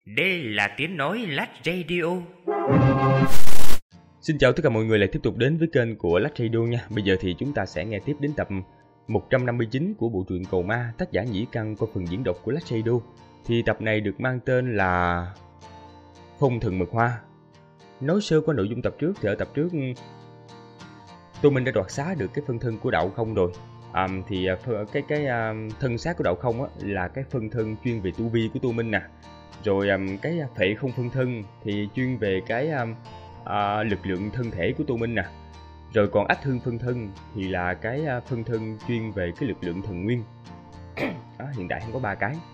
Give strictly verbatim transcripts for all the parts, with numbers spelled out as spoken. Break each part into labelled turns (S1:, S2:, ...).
S1: Đây là tiếng nói Lách Radio.
S2: Xin chào tất cả mọi người lại tiếp tục đến với kênh của Lách Radio nha. Bây giờ thì chúng ta sẽ nghe tiếp đến tập một trăm năm mươi chín của bộ truyện Cầu Ma, tác giả Nhĩ Căn qua phần diễn đọc của Lách Radio. Thì tập này được mang tên là Phong Thần Mật Hoa. Nói sơ qua nội dung tập trước thì ở tập trước Tô Minh đã đoạt xá được cái phân thân của Đạo Không rồi. À, thì cái cái uh, thân xác của Đạo Không á, là cái phân thân chuyên về tu vi của Tô Minh nè. Rồi um, cái phệ không phân thân thì chuyên về cái um, uh, lực lượng thân thể của Tô Minh nè. Rồi còn ách thương phân thân thì là cái uh, phân thân chuyên về cái lực lượng thần nguyên. Đó, hiện tại không có ba cái.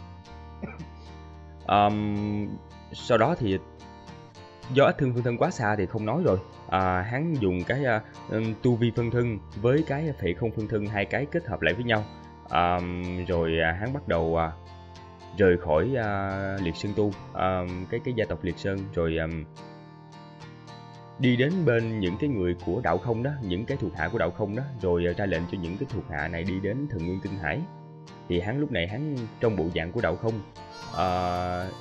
S2: um, Sau đó thì do ách thương phân thân quá xa thì không nói rồi. À, hắn dùng cái uh, tu vi phân thân với cái phệ không phân thân, hai cái kết hợp lại với nhau. À, rồi uh, hắn bắt đầu uh, rời khỏi uh, Liệt Sơn Tu, uh, cái cái gia tộc Liệt Sơn, rồi um, đi đến bên những cái người của Đạo Không đó, những cái thuộc hạ của Đạo Không đó, rồi uh, ra lệnh cho những cái thuộc hạ này đi đến Thần Nguyên Tinh Hải. Thì hắn lúc này hắn trong bộ dạng của Đạo Không. Uh,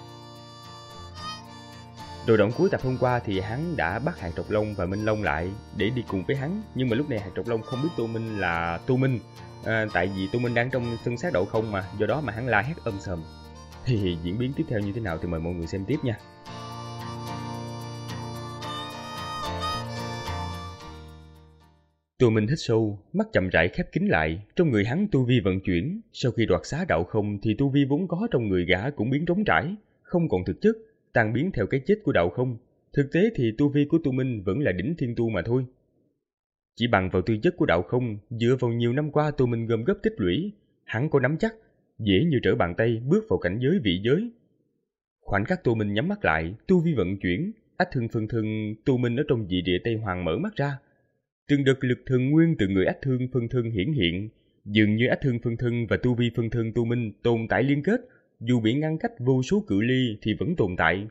S2: Rồi đoạn cuối tập hôm qua thì hắn đã bắt Hạt Trọc Long và Minh Long lại để đi cùng với hắn. Nhưng mà lúc này Hạt Trọc Long không biết Tô Minh là Tô Minh, à, tại vì Tô Minh đang trong thân xác Đạo Không mà, do đó mà hắn la hét ầm sầm. Thì diễn biến tiếp theo như thế nào thì mời mọi người xem tiếp nha. Tô Minh hít sâu, mắt chậm rãi khép kín lại. Trong người hắn tu vi vận chuyển. Sau khi đoạt xá Đạo Không thì tu vi vốn có trong người gã cũng biến trống trải, không còn thực chất, tan biến theo cái chết của Đạo Không. Thực tế thì tu vi của Tô Minh vẫn là đỉnh thiên tu mà thôi. Chỉ bằng vào tư chất của Đạo Không, dựa vào nhiều năm qua Tô Minh gom góp tích lũy, hắn có nắm chắc, dễ như trở bàn tay bước vào cảnh giới vị giới. Khoảnh khắc Tô Minh nhắm mắt lại, tu vi vận chuyển, ách thương phân thân Tô Minh ở trong dị địa Tây Hoàng mở mắt ra. Từng đợt lực thần nguyên từ người ách thương phân thân hiển hiện, dường như ách thương phân thân và tu vi phân thân Tô Minh tồn tại liên kết, dù bị ngăn cách vô số cự ly thì vẫn tồn tại.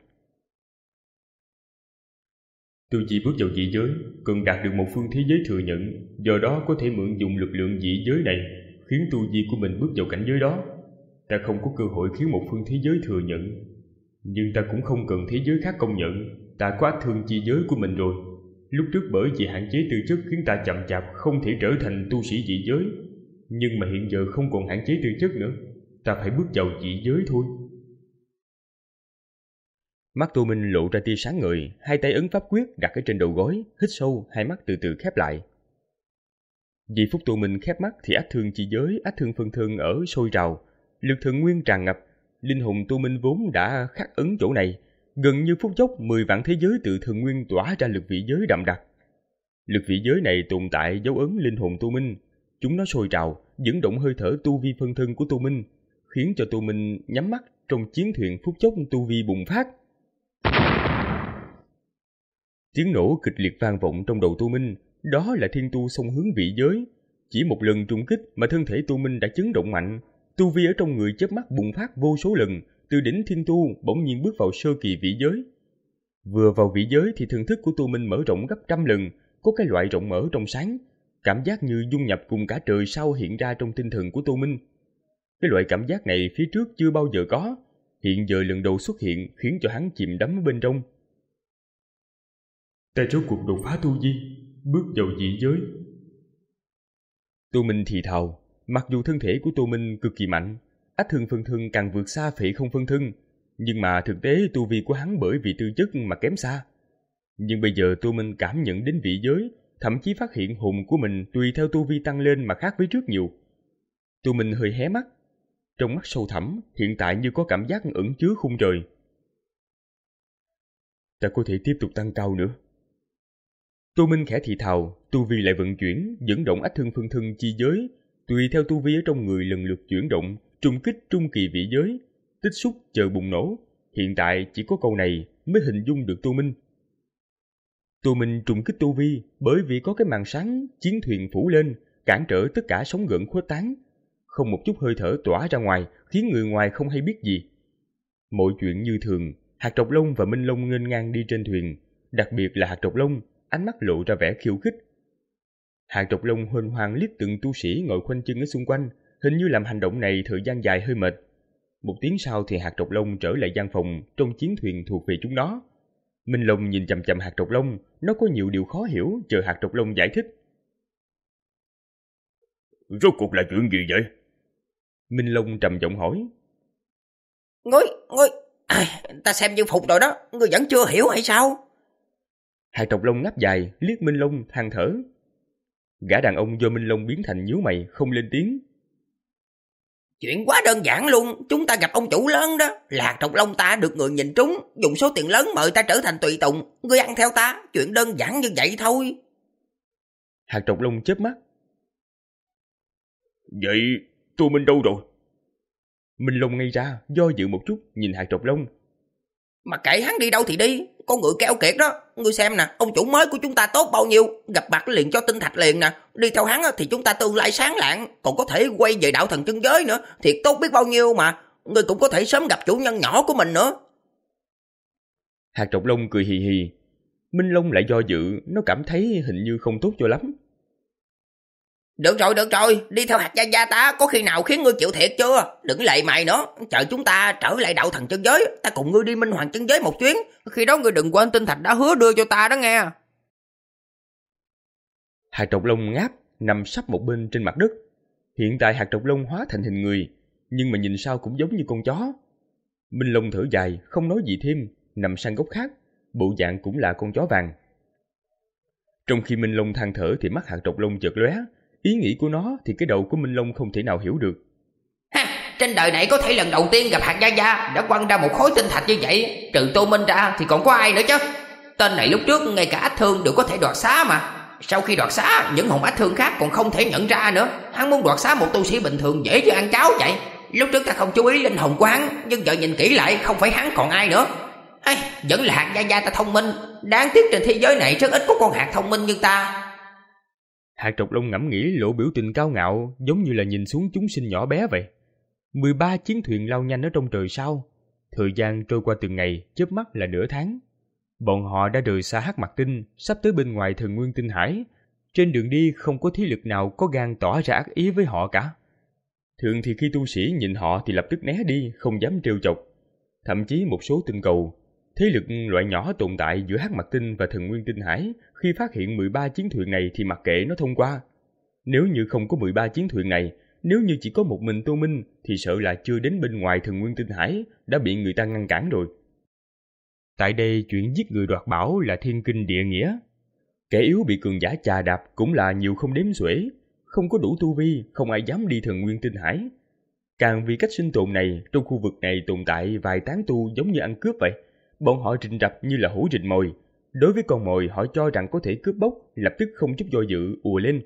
S2: Tôi chỉ bước vào dị giới, cần đạt được một phương thế giới thừa nhận, do đó có thể mượn dùng lực lượng dị giới này, khiến tu vi của mình bước vào cảnh giới đó. Ta không có cơ hội khiến một phương thế giới thừa nhận, nhưng ta cũng không cần thế giới khác công nhận. Ta có ách thương chi giới của mình rồi. Lúc trước bởi vì hạn chế tư chất khiến ta chậm chạp không thể trở thành tu sĩ dị giới, nhưng mà hiện giờ không còn hạn chế tư chất nữa, ta phải bước vào dị giới thôi. Mắt Tô Minh lộ ra tia sáng ngời, hai tay ấn pháp quyết đặt ở trên đầu gối, hít sâu, hai mắt từ từ khép lại. Vì phút Tô Minh khép mắt thì ách thương chi giới, ách thương phân thân ở sôi trào, lực thần nguyên tràn ngập, linh hồn Tô Minh vốn đã khắc ấn chỗ này, gần như phút chốc mười vạn thế giới tự thần nguyên tỏa ra lực vị giới đậm đặc. Lực vị giới này tồn tại dấu ấn linh hồn Tô Minh, chúng nó sôi trào, dẫn động hơi thở tu vi phân thân của Tô Minh, khiến cho Tô Minh nhắm mắt trong chiến thuyền phút chốc tu vi bùng phát. Tiếng nổ kịch liệt vang vọng trong đầu Tô Minh, đó là thiên tu xông hướng vị giới. Chỉ một lần trùng kích mà thân thể Tô Minh đã chấn động mạnh, tu vi ở trong người chớp mắt bùng phát vô số lần, từ đỉnh thiên tu bỗng nhiên bước vào sơ kỳ vị giới. Vừa vào vị giới thì thần thức của Tô Minh mở rộng gấp trăm lần, có cái loại rộng mở trong sáng, cảm giác như dung nhập cùng cả trời sao hiện ra trong tinh thần của Tô Minh. Cái loại cảm giác này phía trước chưa bao giờ có, hiện giờ lần đầu xuất hiện khiến cho hắn chìm đắm bên trong. Ta rốt cuộc đột phá tu vi, bước vào dị giới. Tô Minh thì thào, mặc dù thân thể của Tô Minh cực kỳ mạnh, ách thương phân thân càng vượt xa phệ không phân thân, nhưng mà thực tế tu vi của hắn bởi vì tư chất mà kém xa. Nhưng bây giờ Tô Minh cảm nhận đến vị giới, thậm chí phát hiện hồn của mình tùy theo tu vi tăng lên mà khác với trước nhiều. Tô Minh hơi hé mắt, trong mắt sâu thẳm hiện tại như có cảm giác ẩn chứa khung trời. Ta có thể tiếp tục tăng cao nữa. Tô Minh khẽ thì thào, tu vi lại vận chuyển, dẫn động ách thương phân thân chi giới, tùy theo tu vi ở trong người lần lượt chuyển động, trùng kích trung kỳ vị giới, tích xúc chờ bùng nổ. Hiện tại chỉ có câu này mới hình dung được Tô Minh. Tô Minh trùng kích tu vi bởi vì có cái màn sáng chiến thuyền phủ lên, cản trở tất cả sóng gợn khuếch tán, không một chút hơi thở tỏa ra ngoài, khiến người ngoài không hay biết gì. Mọi chuyện như thường, Hạt Trọc Long và Minh Long nghênh ngang đi trên thuyền, đặc biệt là Hạt Trọc Long, ánh mắt lộ ra vẻ khiêu khích. Hạt Trọc Long huênh hoang liếc từng tu sĩ ngồi khoanh chân ở xung quanh, hình như làm hành động này thời gian dài hơi mệt. Một tiếng sau thì hạt trọc lông trở lại gian phòng trong chiến thuyền thuộc về chúng nó. Minh Long nhìn chằm chằm hạt trọc lông, nó có nhiều điều khó hiểu, chờ hạt trọc lông giải thích. Rốt cuộc là chuyện gì vậy? Minh Long trầm giọng hỏi.
S3: Ngươi, ngươi, à, ta xem như phục rồi đó, ngươi vẫn chưa hiểu hay sao?
S2: Hạt trọc lông ngáp dài, liếc Minh Long than thở. Gã đàn ông do Minh Long biến thành nhíu mày, không lên tiếng.
S3: Chuyện quá đơn giản luôn, chúng ta gặp ông chủ lớn đó, là hạt trọc lông ta được người nhìn trúng, dùng số tiền lớn mời ta trở thành tùy tùng, ngươi ăn theo ta, chuyện đơn giản như vậy thôi.
S2: Hạt trọc lông chớp mắt. Vậy Tô Minh đâu rồi? Minh Long ngây ra, do dự một chút, nhìn hạt trọc lông.
S3: Mà kệ hắn đi đâu thì đi, con ngựa keo kiệt đó, ngươi xem nè, ông chủ mới của chúng ta tốt bao nhiêu, gặp mặt liền cho tinh thạch liền nè, đi theo hắn thì chúng ta tương lai sáng lạng, còn có thể quay về đạo thần chân giới nữa, thiệt tốt biết bao nhiêu mà, ngươi cũng có thể sớm gặp chủ nhân nhỏ của mình nữa.
S2: Hạt trọc lông cười hì hì. Minh Long lại do dự, nó cảm thấy hình như không tốt cho lắm.
S3: Được rồi, được rồi, đi theo hạt gia gia ta, có khi nào khiến ngươi chịu thiệt chưa? Đừng lệ mày nữa, chờ chúng ta trở lại đạo thần chân giới, ta cùng ngươi đi minh hoàng chân giới một chuyến, khi đó ngươi đừng quên tinh thạch đã hứa đưa cho ta đó nghe.
S2: Hạt trọc lông ngáp, nằm sấp một bên trên mặt đất. Hiện tại hạt trọc lông hóa thành hình người, nhưng mà nhìn sao cũng giống như con chó. Minh Long thở dài, không nói gì thêm, nằm sang góc khác, bộ dạng cũng là con chó vàng. Trong khi Minh Long than thở thì mắt hạt trọc lông chợt lóe. Ý nghĩ của nó thì cái đầu của Minh Long không thể nào hiểu được.
S3: Ha, trên đời này có thể lần đầu tiên gặp hạt gia gia đã quăng ra một khối tinh thạch như vậy, trừ Tô Minh ra thì còn có ai nữa chứ? Tên này lúc trước ngay cả ách thương đều có thể đoạt xá mà. Sau khi đoạt xá, những hồn ách thương khác còn không thể nhận ra nữa. Hắn muốn đoạt xá một tu sĩ bình thường dễ như ăn cháo vậy. Lúc trước ta không chú ý linh hồn của hắn, nhưng giờ nhìn kỹ lại không phải hắn còn ai nữa. Hay, vẫn là hạt gia gia ta thông minh. Đáng tiếc trên thế giới này rất ít có con hạt thông minh như ta.
S2: Hạt trọc lông ngẫm nghĩ lộ biểu tình cao ngạo, giống như là nhìn xuống chúng sinh nhỏ bé vậy. mười ba chiến thuyền lao nhanh ở trong trời sao. Thời gian trôi qua từng ngày, chớp mắt là nửa tháng. Bọn họ đã rời xa Hắc Mặc Tinh, sắp tới bên ngoài Thần Nguyên Tinh Hải. Trên đường đi không có thế lực nào có gan tỏ ra ác ý với họ cả. Thường thì khi tu sĩ nhìn họ thì lập tức né đi, không dám trêu chọc. Thậm chí một số tinh cầu, thế lực loại nhỏ tồn tại giữa Hắc Mặc Tinh và Thần Nguyên Tinh Hải, khi phát hiện mười ba chiến thuyền này thì mặc kệ nó thông qua. Nếu như không có mười ba chiến thuyền này, nếu như chỉ có một mình Tô Minh thì sợ là chưa đến bên ngoài Thần Nguyên Tinh Hải đã bị người ta ngăn cản rồi. Tại đây chuyện giết người đoạt bảo là thiên kinh địa nghĩa. Kẻ yếu bị cường giả chà đạp cũng là nhiều không đếm xuể. Không có đủ tu vi, không ai dám đi Thần Nguyên Tinh Hải. Càng vì cách sinh tồn này, trong khu vực này tồn tại vài tán tu giống như ăn cướp vậy. Bọn họ rình rập như là hổ rình mồi. Đối với con mồi họ cho rằng có thể cướp bóc, lập tức không chút do dự ùa lên.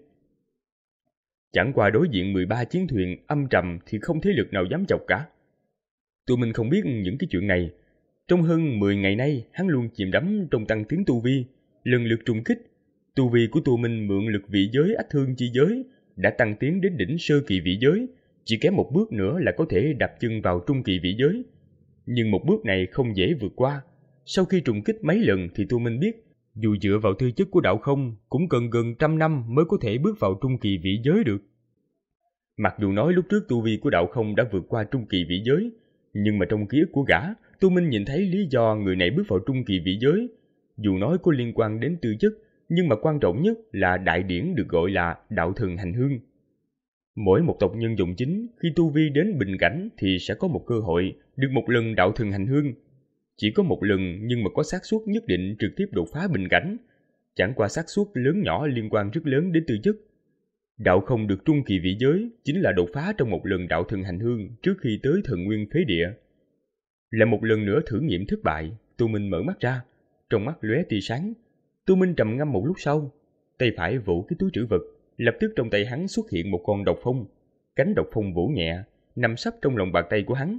S2: Chẳng qua đối diện mười ba chiến thuyền âm trầm thì không thế lực nào dám chọc cả. Tụi mình không biết những cái chuyện này. Trong hơn mười ngày nay, hắn luôn chìm đắm trong tăng tiến tu vi, lần lượt trùng kích. Tu vi của Tô Minh mượn lực vị giới ách thương chi giới đã tăng tiến đến đỉnh sơ kỳ vị giới, chỉ kém một bước nữa là có thể đạp chân vào trung kỳ vị giới. Nhưng một bước này không dễ vượt qua. Sau khi trùng kích mấy lần thì Tô Minh biết, dù dựa vào tư chất của đạo không, cũng cần gần trăm năm mới có thể bước vào trung kỳ vị giới được. Mặc dù nói lúc trước tu vi của đạo không đã vượt qua trung kỳ vị giới, nhưng mà trong ký ức của gã, Tô Minh nhìn thấy lý do người này bước vào trung kỳ vị giới. Dù nói có liên quan đến tư chất, nhưng mà quan trọng nhất là đại điển được gọi là đạo thần hành hương. Mỗi một tộc nhân dòng chính khi tu vi đến bình cảnh thì sẽ có một cơ hội được một lần đạo thần hành hương. Chỉ có một lần nhưng mà có xác suất nhất định trực tiếp đột phá bình cảnh. Chẳng qua xác suất lớn nhỏ liên quan rất lớn đến tư chất. Đạo không được trung kỳ vị giới chính là đột phá trong một lần đạo thần hành hương trước khi tới thần nguyên phế địa. Là một lần nữa thử nghiệm thất bại, Tô Minh mở mắt ra, trong mắt lóe tia sáng. Tô Minh trầm ngâm một lúc sau, tay phải vỗ cái túi trữ vật, lập tức trong tay hắn xuất hiện một con độc phong. Cánh độc phong vỗ nhẹ, nằm sấp trong lòng bàn tay của hắn.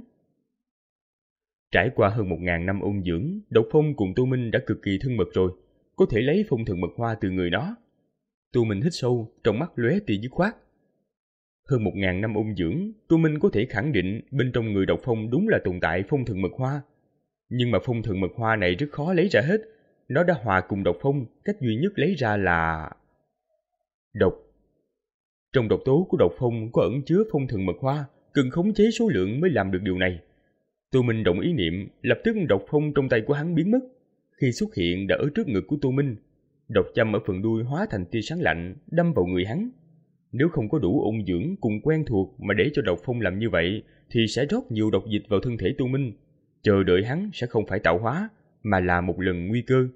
S2: Trải qua hơn một ngàn năm ôn dưỡng, độc phong cùng Tô Minh đã cực kỳ thân mật rồi, có thể lấy phong thần mật hoa từ người nó. Tô Minh hít sâu, trong mắt lóe tia dứt khoát. Hơn một ngàn năm ôn dưỡng, Tô Minh có thể khẳng định bên trong người độc phong đúng là tồn tại phong thần mật hoa. Nhưng mà phong thần mật hoa này rất khó lấy ra hết, nó đã hòa cùng độc phong, cách duy nhất lấy ra là độc. Trong độc tố của độc phong có ẩn chứa phong thần mật hoa, cần khống chế số lượng mới làm được điều này. Tô Minh động ý niệm, lập tức độc phong trong tay của hắn biến mất. Khi xuất hiện đã ở trước ngực của Tô Minh. Độc châm ở phần đuôi hóa thành tia sáng lạnh, đâm vào người hắn. Nếu không có đủ ôn dưỡng cùng quen thuộc mà để cho độc phong làm như vậy, thì sẽ rót nhiều độc dịch vào thân thể Tô Minh. Chờ đợi hắn sẽ không phải tạo hóa, mà là một lần nguy cơ.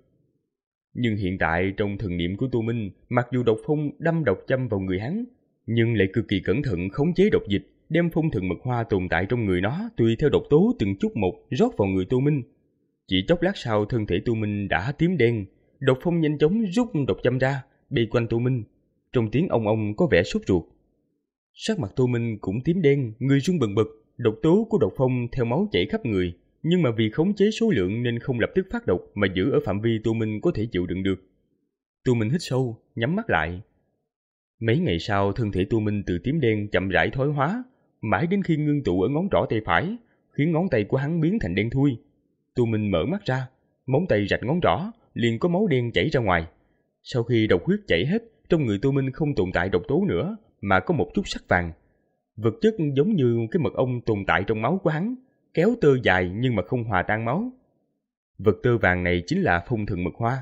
S2: Nhưng hiện tại trong thần niệm của Tô Minh, mặc dù độc phong đâm độc châm vào người hắn, nhưng lại cực kỳ cẩn thận khống chế độc dịch, đem phong thần mật hoa tồn tại trong người nó tùy theo độc tố từng chút một rót vào người Tô Minh. Chỉ chốc lát sau, thân thể Tô Minh đã tím đen, độc phong nhanh chóng rút độc châm ra, bay quanh Tô Minh. Trong tiếng ong ong có vẻ sốt ruột. Sắc mặt Tô Minh cũng tím đen, người run bần bật, độc tố của độc phong theo máu chảy khắp người, nhưng mà vì khống chế số lượng nên không lập tức phát độc mà giữ ở phạm vi Tô Minh có thể chịu đựng được. Tô Minh hít sâu, nhắm mắt lại. Mấy ngày sau, thân thể Tô Minh từ tím đen chậm rãi thoái hóa, mãi đến khi ngưng tụ ở ngón trỏ tay phải, khiến ngón tay của hắn biến thành đen thui. Tô Minh mở mắt ra, móng tay rạch ngón trỏ, liền có máu đen chảy ra ngoài. Sau khi độc huyết chảy hết, trong người Tô Minh không tồn tại độc tố nữa, mà có một chút sắc vàng. Vật chất giống như cái mật ong tồn tại trong máu của hắn, kéo tơ dài nhưng mà không hòa tan máu. Vật tơ vàng này chính là phong thần mật hoa.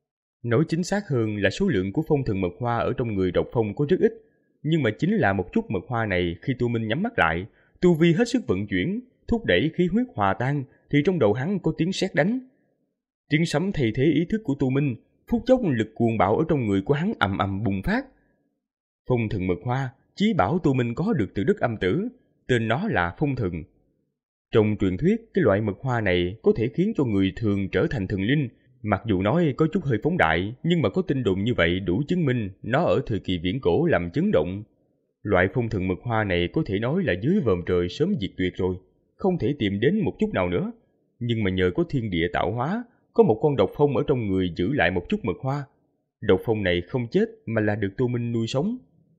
S2: Nói chính xác hơn là số lượng của phong thần mật hoa ở trong người độc phong có rất ít, nhưng mà chính là một chút mật hoa này khi Tô Minh nhắm mắt lại, tu vi hết sức vận chuyển, thúc đẩy khí huyết hòa tan, thì trong đầu hắn có tiếng sét đánh. Tiếng sấm thay thế ý thức của Tô Minh, phút chốc lực cuồng bạo ở trong người của hắn ầm ầm bùng phát. Phong thần mật hoa, chí bảo Tô Minh có được từ đất âm tử, tên nó là phong thần. Trong truyền thuyết, cái loại mật hoa này có thể khiến cho người thường trở thành thần linh. Mặc dù nói có chút hơi phóng đại, nhưng mà có tin đồn như vậy đủ chứng minh nó ở thời kỳ viễn cổ làm chấn động. Loại phong thần mật hoa này có thể nói là dưới vòm trời sớm diệt tuyệt rồi, không thể tìm đến một chút nào nữa. Nhưng mà nhờ có thiên địa tạo hóa, có một con độc phong ở trong người giữ lại một chút mật hoa. Độc phong này không chết mà là được Tô Minh nuôi sống.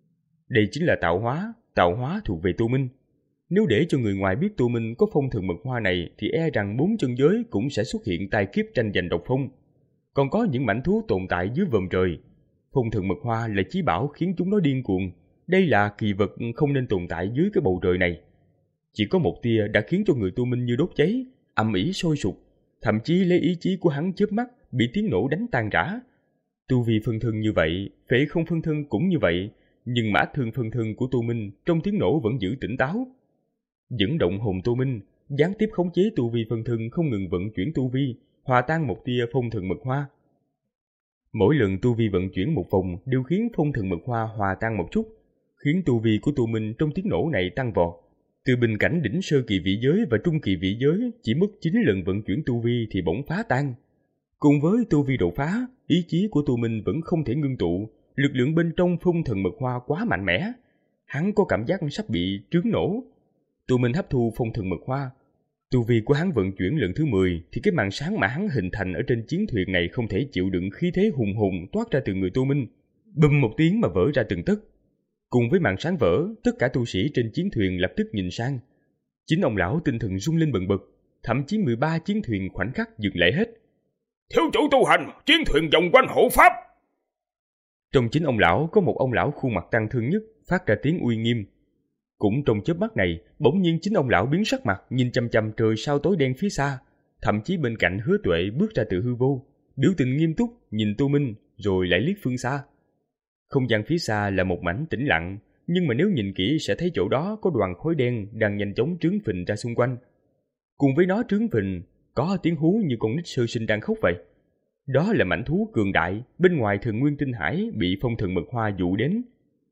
S2: Đây chính là tạo hóa, tạo hóa thuộc về Tô Minh. Nếu để cho người ngoài biết Tô Minh có phong thần mật hoa này thì e rằng bốn chân giới cũng sẽ xuất hiện tai kiếp tranh giành độc phong. Còn có những mảnh thú tồn tại dưới vòm trời. Phong thần mật hoa là chí bảo khiến chúng nó điên cuồng. Đây là kỳ vật không nên tồn tại dưới cái bầu trời này. Chỉ có một tia đã khiến cho người Tô Minh như đốt cháy, ầm ĩ sôi sục, thậm chí lấy ý chí của hắn chớp mắt bị tiếng nổ đánh tan rã. Tu vi phân thân như vậy, phệ không phân thân cũng như vậy, nhưng mã thương phân thân của Tô Minh trong tiếng nổ vẫn giữ tỉnh táo. Dẫn động hồn Tô Minh, gián tiếp khống chế tu vi phân thân không ngừng vận chuyển tu vi, hòa tan một tia phong thần mật hoa. Mỗi lần tu vi vận chuyển một vòng đều khiến phong thần mật hoa hòa tan một chút, khiến tu vi của Tô Minh trong tiếng nổ này tăng vọt. Từ bình cảnh đỉnh sơ kỳ vị giới và trung kỳ vị giới chỉ mất chín lần vận chuyển tu vi thì bỗng phá tan. Cùng với tu vi đột phá, ý chí của Tô Minh vẫn không thể ngưng tụ, lực lượng bên trong phong thần mật hoa quá mạnh mẽ. Hắn có cảm giác sắp bị trướng nổ. Tô Minh hấp thu phong thần mật hoa. Tu vi của hắn vận chuyển lần thứ mười thì cái màn sáng mà hắn hình thành ở trên chiến thuyền này không thể chịu đựng khí thế hùng hùng toát ra từ người Tô Minh. Bùm một tiếng mà vỡ ra từng tấc. Cùng với màn sáng vỡ, tất cả tu sĩ trên chiến thuyền lập tức nhìn sang. Chính ông lão tinh thần rung lên bần bật, thậm chí mười ba chiến thuyền khoảnh khắc dừng lại hết.
S4: Thiếu chủ tu hành, chiến thuyền vòng quanh hộ pháp.
S2: Trong chính ông lão có một ông lão khuôn mặt tăng thương nhất, phát ra tiếng uy nghiêm. Cũng trong chớp mắt này, bỗng nhiên chính ông lão biến sắc mặt, nhìn chằm chằm trời sao tối đen phía xa, thậm chí bên cạnh Hứa Tuệ bước ra từ hư vô, biểu tình nghiêm túc nhìn Tô Minh, rồi lại liếc phương xa. Không gian phía xa là một mảnh tĩnh lặng, nhưng mà nếu nhìn kỹ sẽ thấy chỗ đó có đoàn khói đen đang nhanh chóng trướng phình ra xung quanh. Cùng với nó trướng phình, có tiếng hú như con nít sơ sinh đang khóc vậy. Đó là mảnh thú cường đại bên ngoài Thần Nguyên Tinh Hải bị phong thần mật hoa dụ đến.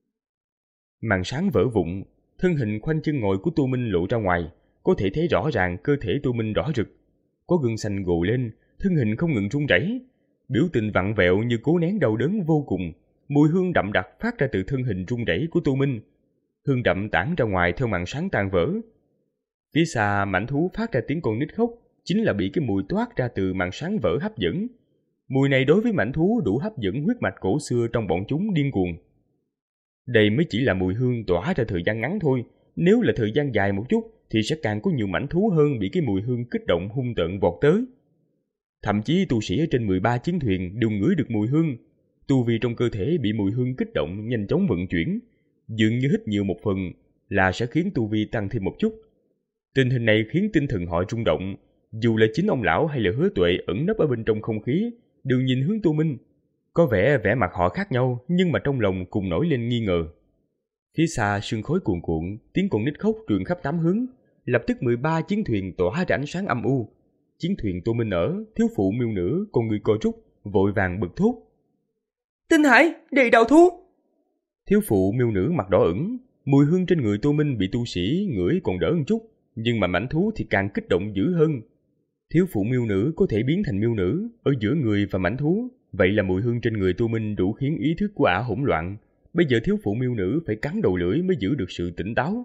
S2: Màn sáng vỡ vụn, thân hình khoanh chân ngồi của Tô Minh lộ ra ngoài, có thể thấy rõ ràng cơ thể Tô Minh đỏ rực, có gân xanh gồ lên, thân hình không ngừng run rẩy, biểu tình vặn vẹo như cố nén đau đớn vô cùng. Mùi hương đậm đặc phát ra từ thân hình run rẩy của Tô Minh, hương đậm tản ra ngoài theo màn sáng tan vỡ. Phía xa mảnh thú phát ra tiếng con nít khóc, chính là bị cái mùi toát ra từ màn sáng vỡ hấp dẫn. Mùi này đối với mảnh thú đủ hấp dẫn huyết mạch cổ xưa trong bọn chúng điên cuồng. Đây mới chỉ là mùi hương tỏa ra thời gian ngắn thôi, nếu là thời gian dài một chút thì sẽ càng có nhiều mảnh thú hơn bị cái mùi hương kích động hung tợn vọt tới. Thậm chí tu sĩ ở trên mười ba chiến thuyền đều ngửi được mùi hương, tu vi trong cơ thể bị mùi hương kích động nhanh chóng vận chuyển, dường như hít nhiều một phần, là sẽ khiến tu vi tăng thêm một chút. Tình hình này khiến tinh thần họ rung động, dù là chính ông lão hay là Hứa Tuệ ẩn nấp ở bên trong không khí, đều nhìn hướng Tô Minh. Có vẻ vẻ mặt họ khác nhau, nhưng mà trong lòng cùng nổi lên nghi ngờ. Phía xa sương khói cuồn cuộn, tiếng con nít khóc truyền khắp tám hướng, lập tức mười ba chiến thuyền tỏa ra ánh sáng âm u. Chiến thuyền Tô Minh ở, thiếu phụ miêu nữ, con người co rút, vội vàng bật thốt.
S5: Tinh Hải, đầy đầu thú!
S2: Thiếu phụ miêu nữ mặt đỏ ửng, mùi hương trên người Tô Minh bị tu sĩ ngửi còn đỡ một chút, nhưng mà mãnh thú thì càng kích động dữ hơn. Thiếu phụ miêu nữ có thể biến thành miêu nữ ở giữa người và mãnh thú, vậy là mùi hương trên người Tô Minh đủ khiến ý thức của ả hỗn loạn. Bây giờ thiếu phụ miêu nữ phải cắn đầu lưỡi mới giữ được sự tỉnh táo.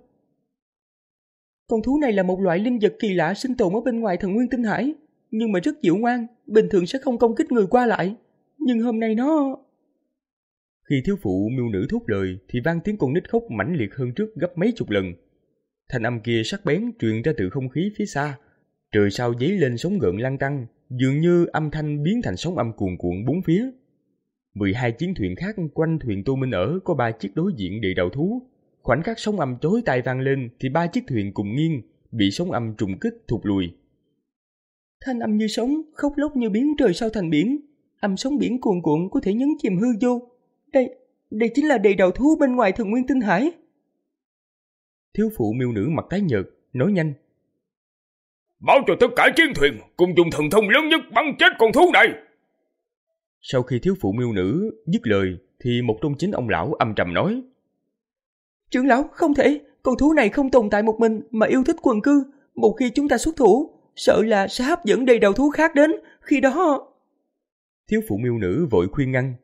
S5: Con thú này là một loại linh vật kỳ lạ sinh tồn ở bên ngoài thần nguyên Tinh Hải, nhưng mà rất dịu ngoan, bình thường sẽ không công kích người qua lại. Nhưng hôm nay nó...
S2: Khi thiếu phụ miêu nữ thốt lời thì vang tiếng con nít khóc mãnh liệt hơn trước gấp mấy chục lần. Thanh âm kia sắc bén truyền ra từ không khí phía xa. Trời sao dấy lên sóng gợn lan tăng, dường như âm thanh biến thành sóng âm cuồn cuộn bốn phía. mười hai chiến thuyền khác quanh thuyền Tô Minh ở có ba chiếc đối diện địa đầu thú. Khoảnh khắc sóng âm chói tai vang lên thì ba chiếc thuyền cùng nghiêng, bị sóng âm trùng kích thụt lùi.
S5: Thanh âm như sóng, khóc lóc như biến trời sao thành biển. Âm sóng biển cuồn cuộn có thể nhấn chìm hư vô. Đây, đây chính là địa đầu thú bên ngoài thần nguyên Tinh Hải.
S2: Thiếu phụ miêu nữ mặt tái nhợt, nói nhanh.
S4: Báo cho tất cả chiến thuyền cùng dùng thần thông lớn nhất bắn chết con thú này.
S2: Sau khi thiếu phụ miêu nữ dứt lời thì một trong chín ông lão âm trầm nói.
S5: Trưởng lão, không thể, con thú này không tồn tại một mình mà yêu thích quần cư. Một khi chúng ta xuất thủ, sợ là sẽ hấp dẫn đầy đầu thú khác đến, khi đó...
S2: Thiếu phụ miêu nữ vội khuyên ngăn.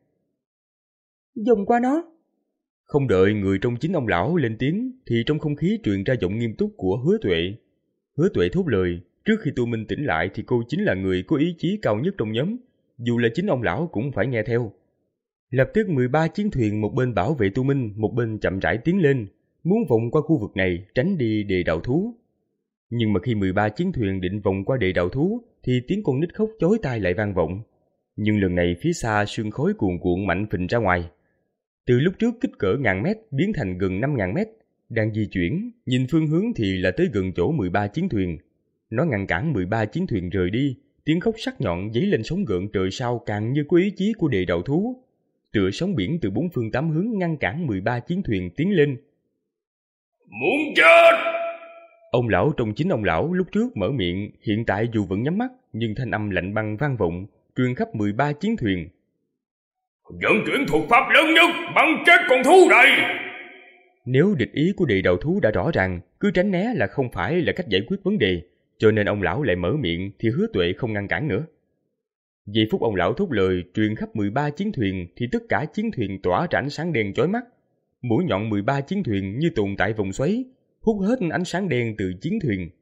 S5: Dùng qua nó.
S2: Không đợi người trong chín ông lão lên tiếng thì trong không khí truyền ra giọng nghiêm túc của Hứa Tuệ. Hứa Tuệ thốt lời, trước khi Tô Minh tỉnh lại thì cô chính là người có ý chí cao nhất trong nhóm, dù là chính ông lão cũng phải nghe theo. Lập tức mười ba chiến thuyền một bên bảo vệ Tô Minh, một bên chậm rãi tiến lên, muốn vòng qua khu vực này tránh đi địa đạo thú. Nhưng mà khi mười ba chiến thuyền định vòng qua địa đạo thú thì tiếng con nít khóc chói tai lại vang vọng. Nhưng lần này phía xa sương khói cuồn cuộn mạnh phình ra ngoài. Từ lúc trước kích cỡ ngàn mét biến thành gần năm ngàn mét, đang di chuyển, nhìn phương hướng thì là tới gần chỗ mười ba chiến thuyền. Nó ngăn cản mười ba chiến thuyền rời đi, tiếng khóc sắc nhọn dấy lên sóng gợn trời sao càng như có ý chí của địa đạo thú. Tựa sóng biển từ bốn phương tám hướng ngăn cản mười ba chiến thuyền tiến lên.
S4: Muốn chết!
S2: Ông lão trong chính ông lão lúc trước mở miệng, hiện tại dù vẫn nhắm mắt, nhưng thanh âm lạnh băng vang vọng, truyền khắp mười ba chiến thuyền.
S4: Vận chuyển thuật pháp lớn nhất, bắn chết con thú này!
S2: Nếu địch ý của địa đầu thú đã rõ ràng, cứ tránh né là không phải là cách giải quyết vấn đề, cho nên ông lão lại mở miệng thì Hứa Tuệ không ngăn cản nữa. Giây phút ông lão thốt lời truyền khắp mười ba chiến thuyền thì tất cả chiến thuyền tỏa ra ánh sáng đen chói mắt. Mũi nhọn mười ba chiến thuyền như tồn tại vòng xoáy, hút hết ánh sáng đen từ chiến thuyền.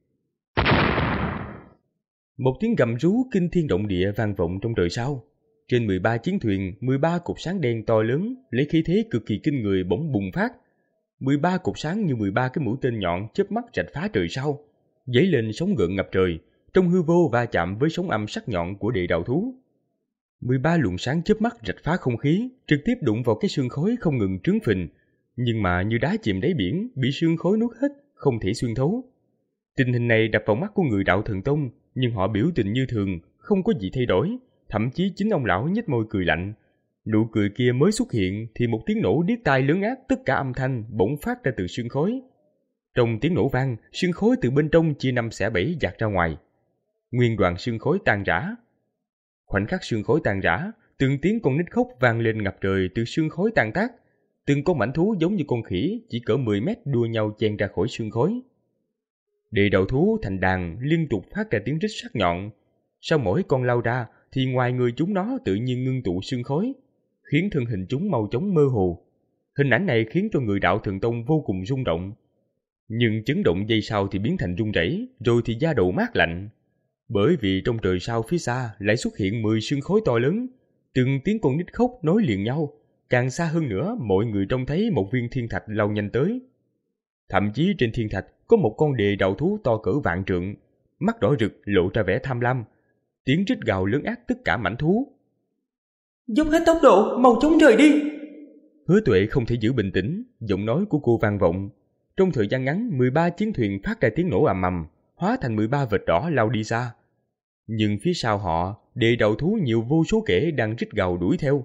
S2: Một tiếng gầm rú kinh thiên động địa vang vọng trong trời sao. Trên mười ba chiến thuyền, mười ba cột sáng đen to lớn lấy khí thế cực kỳ kinh người bỗng bùng phát. mười ba cột sáng như mười ba cái mũi tên nhọn chớp mắt rạch phá trời sao, dấy lên sóng gợn ngập trời, trong hư vô va chạm với sóng âm sắc nhọn của địa đạo thú. mười ba luồng sáng chớp mắt rạch phá không khí, trực tiếp đụng vào cái sương khói không ngừng trướng phình, nhưng mà như đá chìm đáy biển, bị sương khói nuốt hết, không thể xuyên thấu. Tình hình này đập vào mắt của người đạo thần tông, nhưng họ biểu tình như thường, không có gì thay đổi, thậm chí chính ông lão nhếch môi cười lạnh. Nụ cười kia mới xuất hiện thì một tiếng nổ điếc tai lớn ác tất cả âm thanh bỗng phát ra từ sương khói. Trong tiếng nổ vang, sương khói từ bên trong chia năm xẻ bảy dạt ra ngoài. Nguyên đoàn sương khói tan rã. Khoảnh khắc sương khói tan rã, từng tiếng con nít khóc vang lên ngập trời từ sương khói tan tác. Từng con mãnh thú giống như con khỉ chỉ cỡ mười mét đua nhau chen ra khỏi sương khói. Địa đầu thú thành đàn liên tục phát ra tiếng rít sắc nhọn. Sau mỗi con lao ra thì ngoài người chúng nó tự nhiên ngưng tụ sương khói, khiến thân hình chúng mau chóng mơ hồ. Hình ảnh này khiến cho người đạo thần tông vô cùng rung động. Nhưng chấn động giây sau thì biến thành run rẩy, rồi thì da đầu mát lạnh. Bởi vì trong trời sao phía xa lại xuất hiện mười sương khói to lớn, từng tiếng con nít khóc nối liền nhau. Càng xa hơn nữa, mọi người trông thấy một viên thiên thạch lao nhanh tới. Thậm chí trên thiên thạch có một con địa đạo thú to cỡ vạn trượng, mắt đỏ rực lộ ra vẻ tham lam. Tiếng rít gào lớn ác tất cả mãnh thú.
S5: Dốc hết tốc độ, mau chóng rời đi.
S2: Hứa Tuệ không thể giữ bình tĩnh, giọng nói của cô vang vọng. Trong thời gian ngắn, mười ba chiến thuyền phát ra tiếng nổ ầm ầm, hóa thành mười ba vệt đỏ lao đi xa. Nhưng phía sau họ, đề đầu thú nhiều vô số kẻ đang rít gào đuổi theo.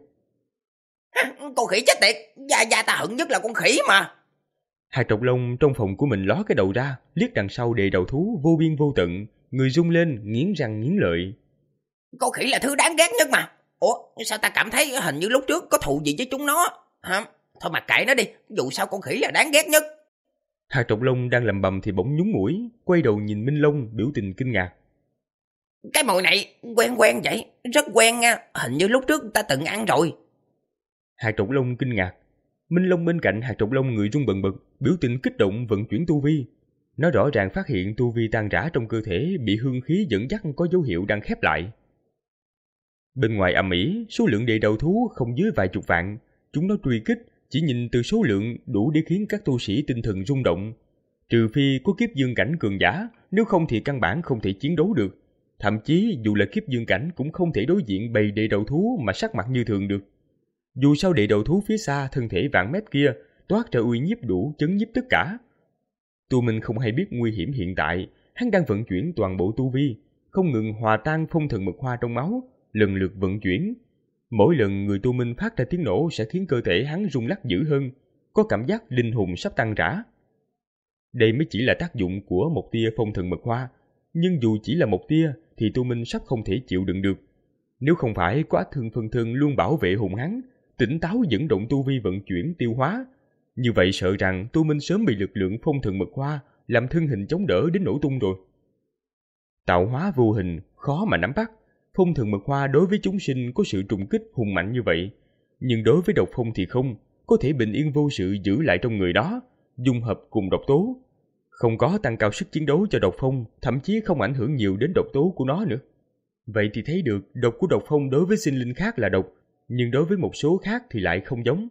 S3: Con khỉ chết tiệt, Gia Gia ta hận nhất là con khỉ mà.
S2: Hạt Trọc Long trong phòng của mình ló cái đầu ra, liếc đằng sau đề đầu thú vô biên vô tận, người rung lên, nghiến răng nghiến lợi.
S3: Con khỉ là thứ đáng ghét nhất mà. Ủa, sao ta cảm thấy hình như lúc trước có thù gì với chúng nó? Hả? Thôi mà kệ nó đi, dù sao con khỉ là đáng ghét nhất.
S2: Hạt Trọc Long đang lầm bầm thì bỗng nhún mũi, quay đầu nhìn Minh Long biểu tình kinh ngạc.
S3: Cái mùi này quen quen vậy, rất quen nha, hình như lúc trước ta từng ăn rồi.
S2: Hạt Trọc Long kinh ngạc. Minh Long bên cạnh Hạt Trọc Long người run bần bật, biểu tình kích động vận chuyển tu vi. Nó rõ ràng phát hiện tu vi tan rã trong cơ thể bị hương khí dẫn dắt có dấu hiệu đang khép lại. Bên ngoài ầm ĩ, số lượng đề đầu thú không dưới vài chục vạn, chúng nó truy kích, chỉ nhìn từ số lượng đủ để khiến các tu sĩ tinh thần rung động. Trừ phi có kiếp dương cảnh cường giả, nếu không thì căn bản không thể chiến đấu được. Thậm chí dù là kiếp dương cảnh cũng không thể đối diện bầy đề đầu thú mà sắc mặt như thường được. Dù sao đệ đầu thú phía xa thân thể vạn mét kia toát ra uy nhiếp đủ chấn nhiếp tất cả. Tu Minh không hay biết nguy hiểm hiện tại, hắn đang vận chuyển toàn bộ tu vi, không ngừng hòa tan phong thần mật hoa trong máu, lần lượt vận chuyển. Mỗi lần người Tu Minh phát ra tiếng nổ sẽ khiến cơ thể hắn rung lắc dữ hơn, có cảm giác linh hồn sắp tan rã. Đây mới chỉ là tác dụng của một tia phong thần mật hoa, nhưng dù chỉ là một tia thì Tu Minh sắp không thể chịu đựng được. Nếu không phải có Ác Thương Phân Thân luôn bảo vệ hùng hắn, tỉnh táo dẫn động tu vi vận chuyển tiêu hóa, như vậy sợ rằng Tu Minh sớm bị lực lượng phong thần mật hoa làm thân hình chống đỡ đến nổ tung rồi. Tạo hóa vô hình khó mà nắm bắt, phong thần mật hoa đối với chúng sinh có sự trùng kích hùng mạnh như vậy, nhưng đối với độc phong thì không, có thể bình yên vô sự giữ lại trong người đó, dung hợp cùng độc tố, không có tăng cao sức chiến đấu cho độc phong, thậm chí không ảnh hưởng nhiều đến độc tố của nó nữa. Vậy thì thấy được độc của độc phong đối với sinh linh khác là độc, nhưng đối với một số khác thì lại không giống.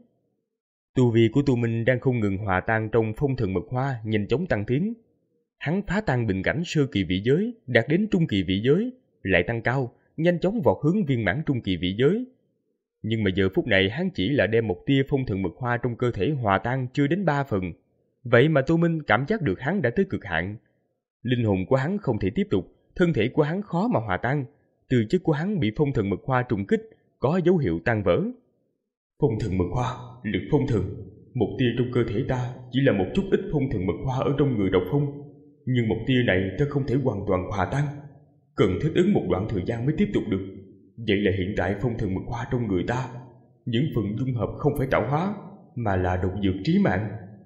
S2: Tu vi của Tu Minh đang không ngừng hòa tan trong phong thần mật hoa, nhanh chóng tăng tiến. Hắn phá tan bình cảnh sơ kỳ vị giới, đạt đến trung kỳ vị giới, lại tăng cao, nhanh chóng vọt hướng viên mãn trung kỳ vị giới. Nhưng mà giờ phút này hắn chỉ là đem một tia phong thần mật hoa trong cơ thể hòa tan chưa đến ba phần. Vậy mà Tu Minh cảm giác được hắn đã tới cực hạn. Linh hồn của hắn không thể tiếp tục, thân thể của hắn khó mà hòa tan, tư chất của hắn bị phong thần mật hoa trùng kích, có dấu hiệu tan vỡ. Phong thần mật hoa, lực phong thần, một tia trong cơ thể ta chỉ là một chút ít phong thần mật hoa ở trong người độc phong, nhưng một tia này ta không thể hoàn toàn hòa tan, cần thích ứng một đoạn thời gian mới tiếp tục được. Vậy là hiện tại phong thần mật hoa trong người ta, những phần dung hợp không phải tạo hóa, mà là độc dược trí mạng.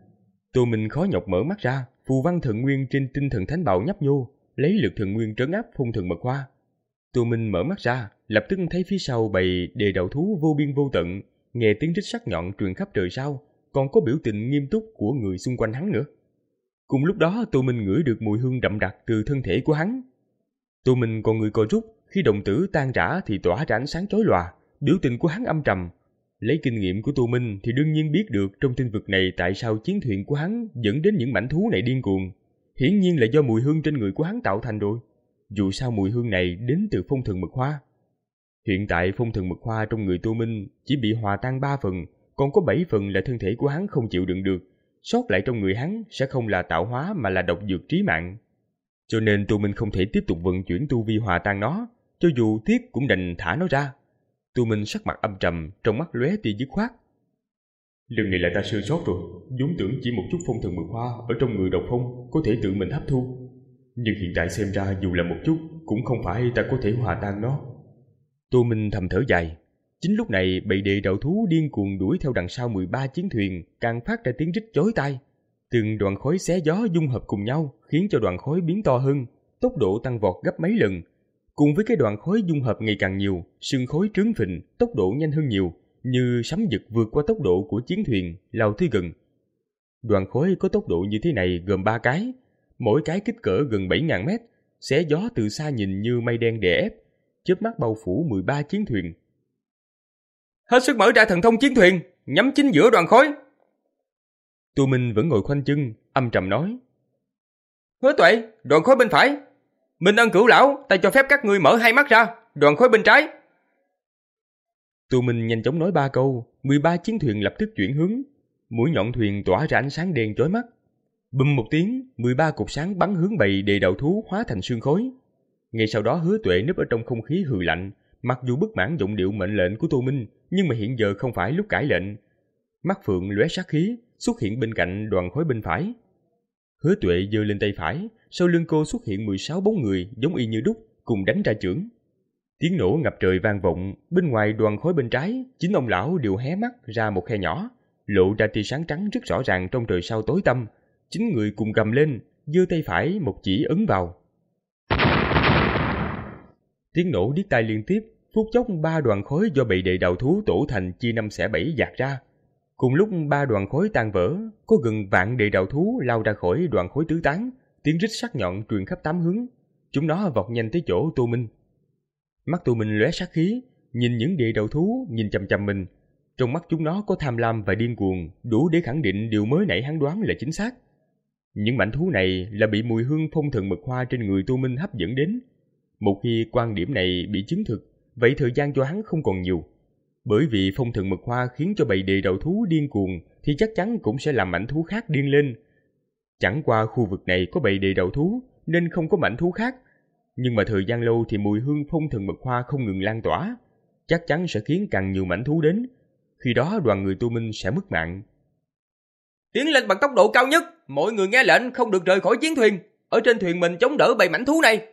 S2: Tô Minh khó nhọc mở mắt ra, phù văn thần nguyên trên tinh thần thánh bào nhấp nhô, lấy lực thần nguyên trấn áp phong thần mật hoa. Tô Minh mở mắt ra, lập tức thấy phía sau bầy đề đầu thú vô biên vô tận, nghe tiếng rít sắc nhọn truyền khắp trời sao, còn có biểu tình nghiêm túc của người xung quanh hắn nữa. Cùng lúc đó Tô Minh ngửi được mùi hương đậm đặc từ thân thể của hắn. Tô Minh còn người co rút, khi đồng tử tan rã thì tỏa ra ánh sáng chói lòa, biểu tình của hắn âm trầm. Lấy kinh nghiệm của Tô Minh thì đương nhiên biết được trong tinh vực này tại sao chiến thuyền của hắn dẫn đến những mảnh thú này điên cuồng. Hiển nhiên là do mùi hương trên người của hắn tạo thành rồi. Dù sao mùi hương này đến từ phong thần mật hoa. Hiện tại phong thần mật hoa trong người Tô Minh chỉ bị hòa tan ba phần, còn có bảy phần là thân thể của hắn không chịu đựng được. Sót lại trong người hắn sẽ không là tạo hóa mà là độc dược trí mạng. Cho nên Tô Minh không thể tiếp tục vận chuyển tu vi hòa tan nó, cho dù tiếc cũng đành thả nó ra. Tô Minh sắc mặt âm trầm, trong mắt lóe tia dứt khoát. Lần này là ta sơ sót rồi, vốn tưởng chỉ một chút phong thần mật hoa ở trong người độc phong có thể tự mình hấp thu, nhưng hiện tại xem ra dù là một chút cũng không phải ta có thể hòa tan nó. Tô Minh thầm thở dài. Chính lúc này bầy đề đầu thú điên cuồng đuổi theo đằng sau mười ba chiến thuyền, càng phát ra tiếng rít chói tai. Từng đoàn khói xé gió dung hợp cùng nhau, khiến cho đoàn khói biến to hơn, tốc độ tăng vọt gấp mấy lần. Cùng với cái đoàn khói dung hợp ngày càng nhiều, sương khói trướng phình, tốc độ nhanh hơn nhiều, như sấm giật vượt qua tốc độ của chiến thuyền, lao tới gần. Đoàn khói có tốc độ như thế này gồm ba cái, mỗi cái kích cỡ gần bảy nghìn mét, xé gió từ xa nhìn như mây đen đè ép, chớp mắt bao phủ mười ba chiến thuyền. Hết sức mở ra thần thông chiến thuyền, nhắm chính giữa đoàn khói. Tô Minh vẫn ngồi khoanh chân, âm trầm nói. Hứa Tuệ, đoàn khói bên phải. Minh Ân Cửu Lão, ta cho phép các ngươi mở hai mắt ra, đoàn khói bên trái. Tô Minh nhanh chóng nói ba câu, mười ba chiến thuyền lập tức chuyển hướng. Mũi nhọn thuyền tỏa ra ánh sáng đen chói mắt. Bùm một tiếng, mười ba cột sáng bắn hướng bầy đề đầu thú hóa thành sương khói. Ngay sau đó Hứa Tuệ núp ở trong không khí hừ lạnh, mặc dù bất mãn giọng điệu mệnh lệnh của Tô Minh, nhưng mà hiện giờ không phải lúc cãi lệnh. Mắt Phượng lóe sát khí, xuất hiện bên cạnh đoàn khói bên phải. Hứa Tuệ giơ lên tay phải, sau lưng cô xuất hiện mười sáu bóng người giống y như đúc, cùng đánh ra chưởng. Tiếng nổ ngập trời vang vọng, bên ngoài đoàn khói bên trái, chính ông lão đều hé mắt ra một khe nhỏ, lộ ra tia sáng trắng rất rõ ràng trong trời sao tối tăm. Chính người cùng gầm lên, giơ tay phải một chỉ ấn vào. Tiếng nổ điếc tai liên tiếp, phút chốc ba đoàn khói do bầy đề đầu thú tổ thành chia năm xẻ bảy dạt ra. Cùng lúc ba đoàn khói tan vỡ, có gần vạn đề đầu thú lao ra khỏi đoàn khói tứ tán, tiếng rít sắc nhọn truyền khắp tám hướng. Chúng nó vọt nhanh tới chỗ Tô Minh. Mắt Tô Minh lóe sát khí, nhìn những đề đầu thú nhìn chằm chằm mình. Trong mắt chúng nó có tham lam và điên cuồng, đủ để khẳng định điều mới nãy hắn đoán là chính xác. Những mảnh thú này là bị mùi hương phong thần mật hoa trên người Tô Minh hấp dẫn đến. Một khi quan điểm này bị chứng thực, vậy thời gian cho hắn không còn nhiều. Bởi vì phong thần mật hoa khiến cho bầy đề đầu thú điên cuồng, thì chắc chắn cũng sẽ làm mảnh thú khác điên lên. Chẳng qua khu vực này có bầy đề đầu thú, nên không có mảnh thú khác. Nhưng mà thời gian lâu thì mùi hương phong thần mật hoa không ngừng lan tỏa, chắc chắn sẽ khiến càng nhiều mảnh thú đến. Khi đó đoàn người Tô Minh sẽ mất mạng.
S5: Tiến lên bằng tốc độ cao nhất, mọi người nghe lệnh không được rời khỏi chiến thuyền. Ở trên thuyền mình chống đỡ bầy mảnh thú này.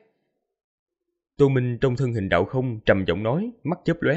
S2: Tô Minh trong thân hình đạo không trầm giọng nói, mắt chớp lóe.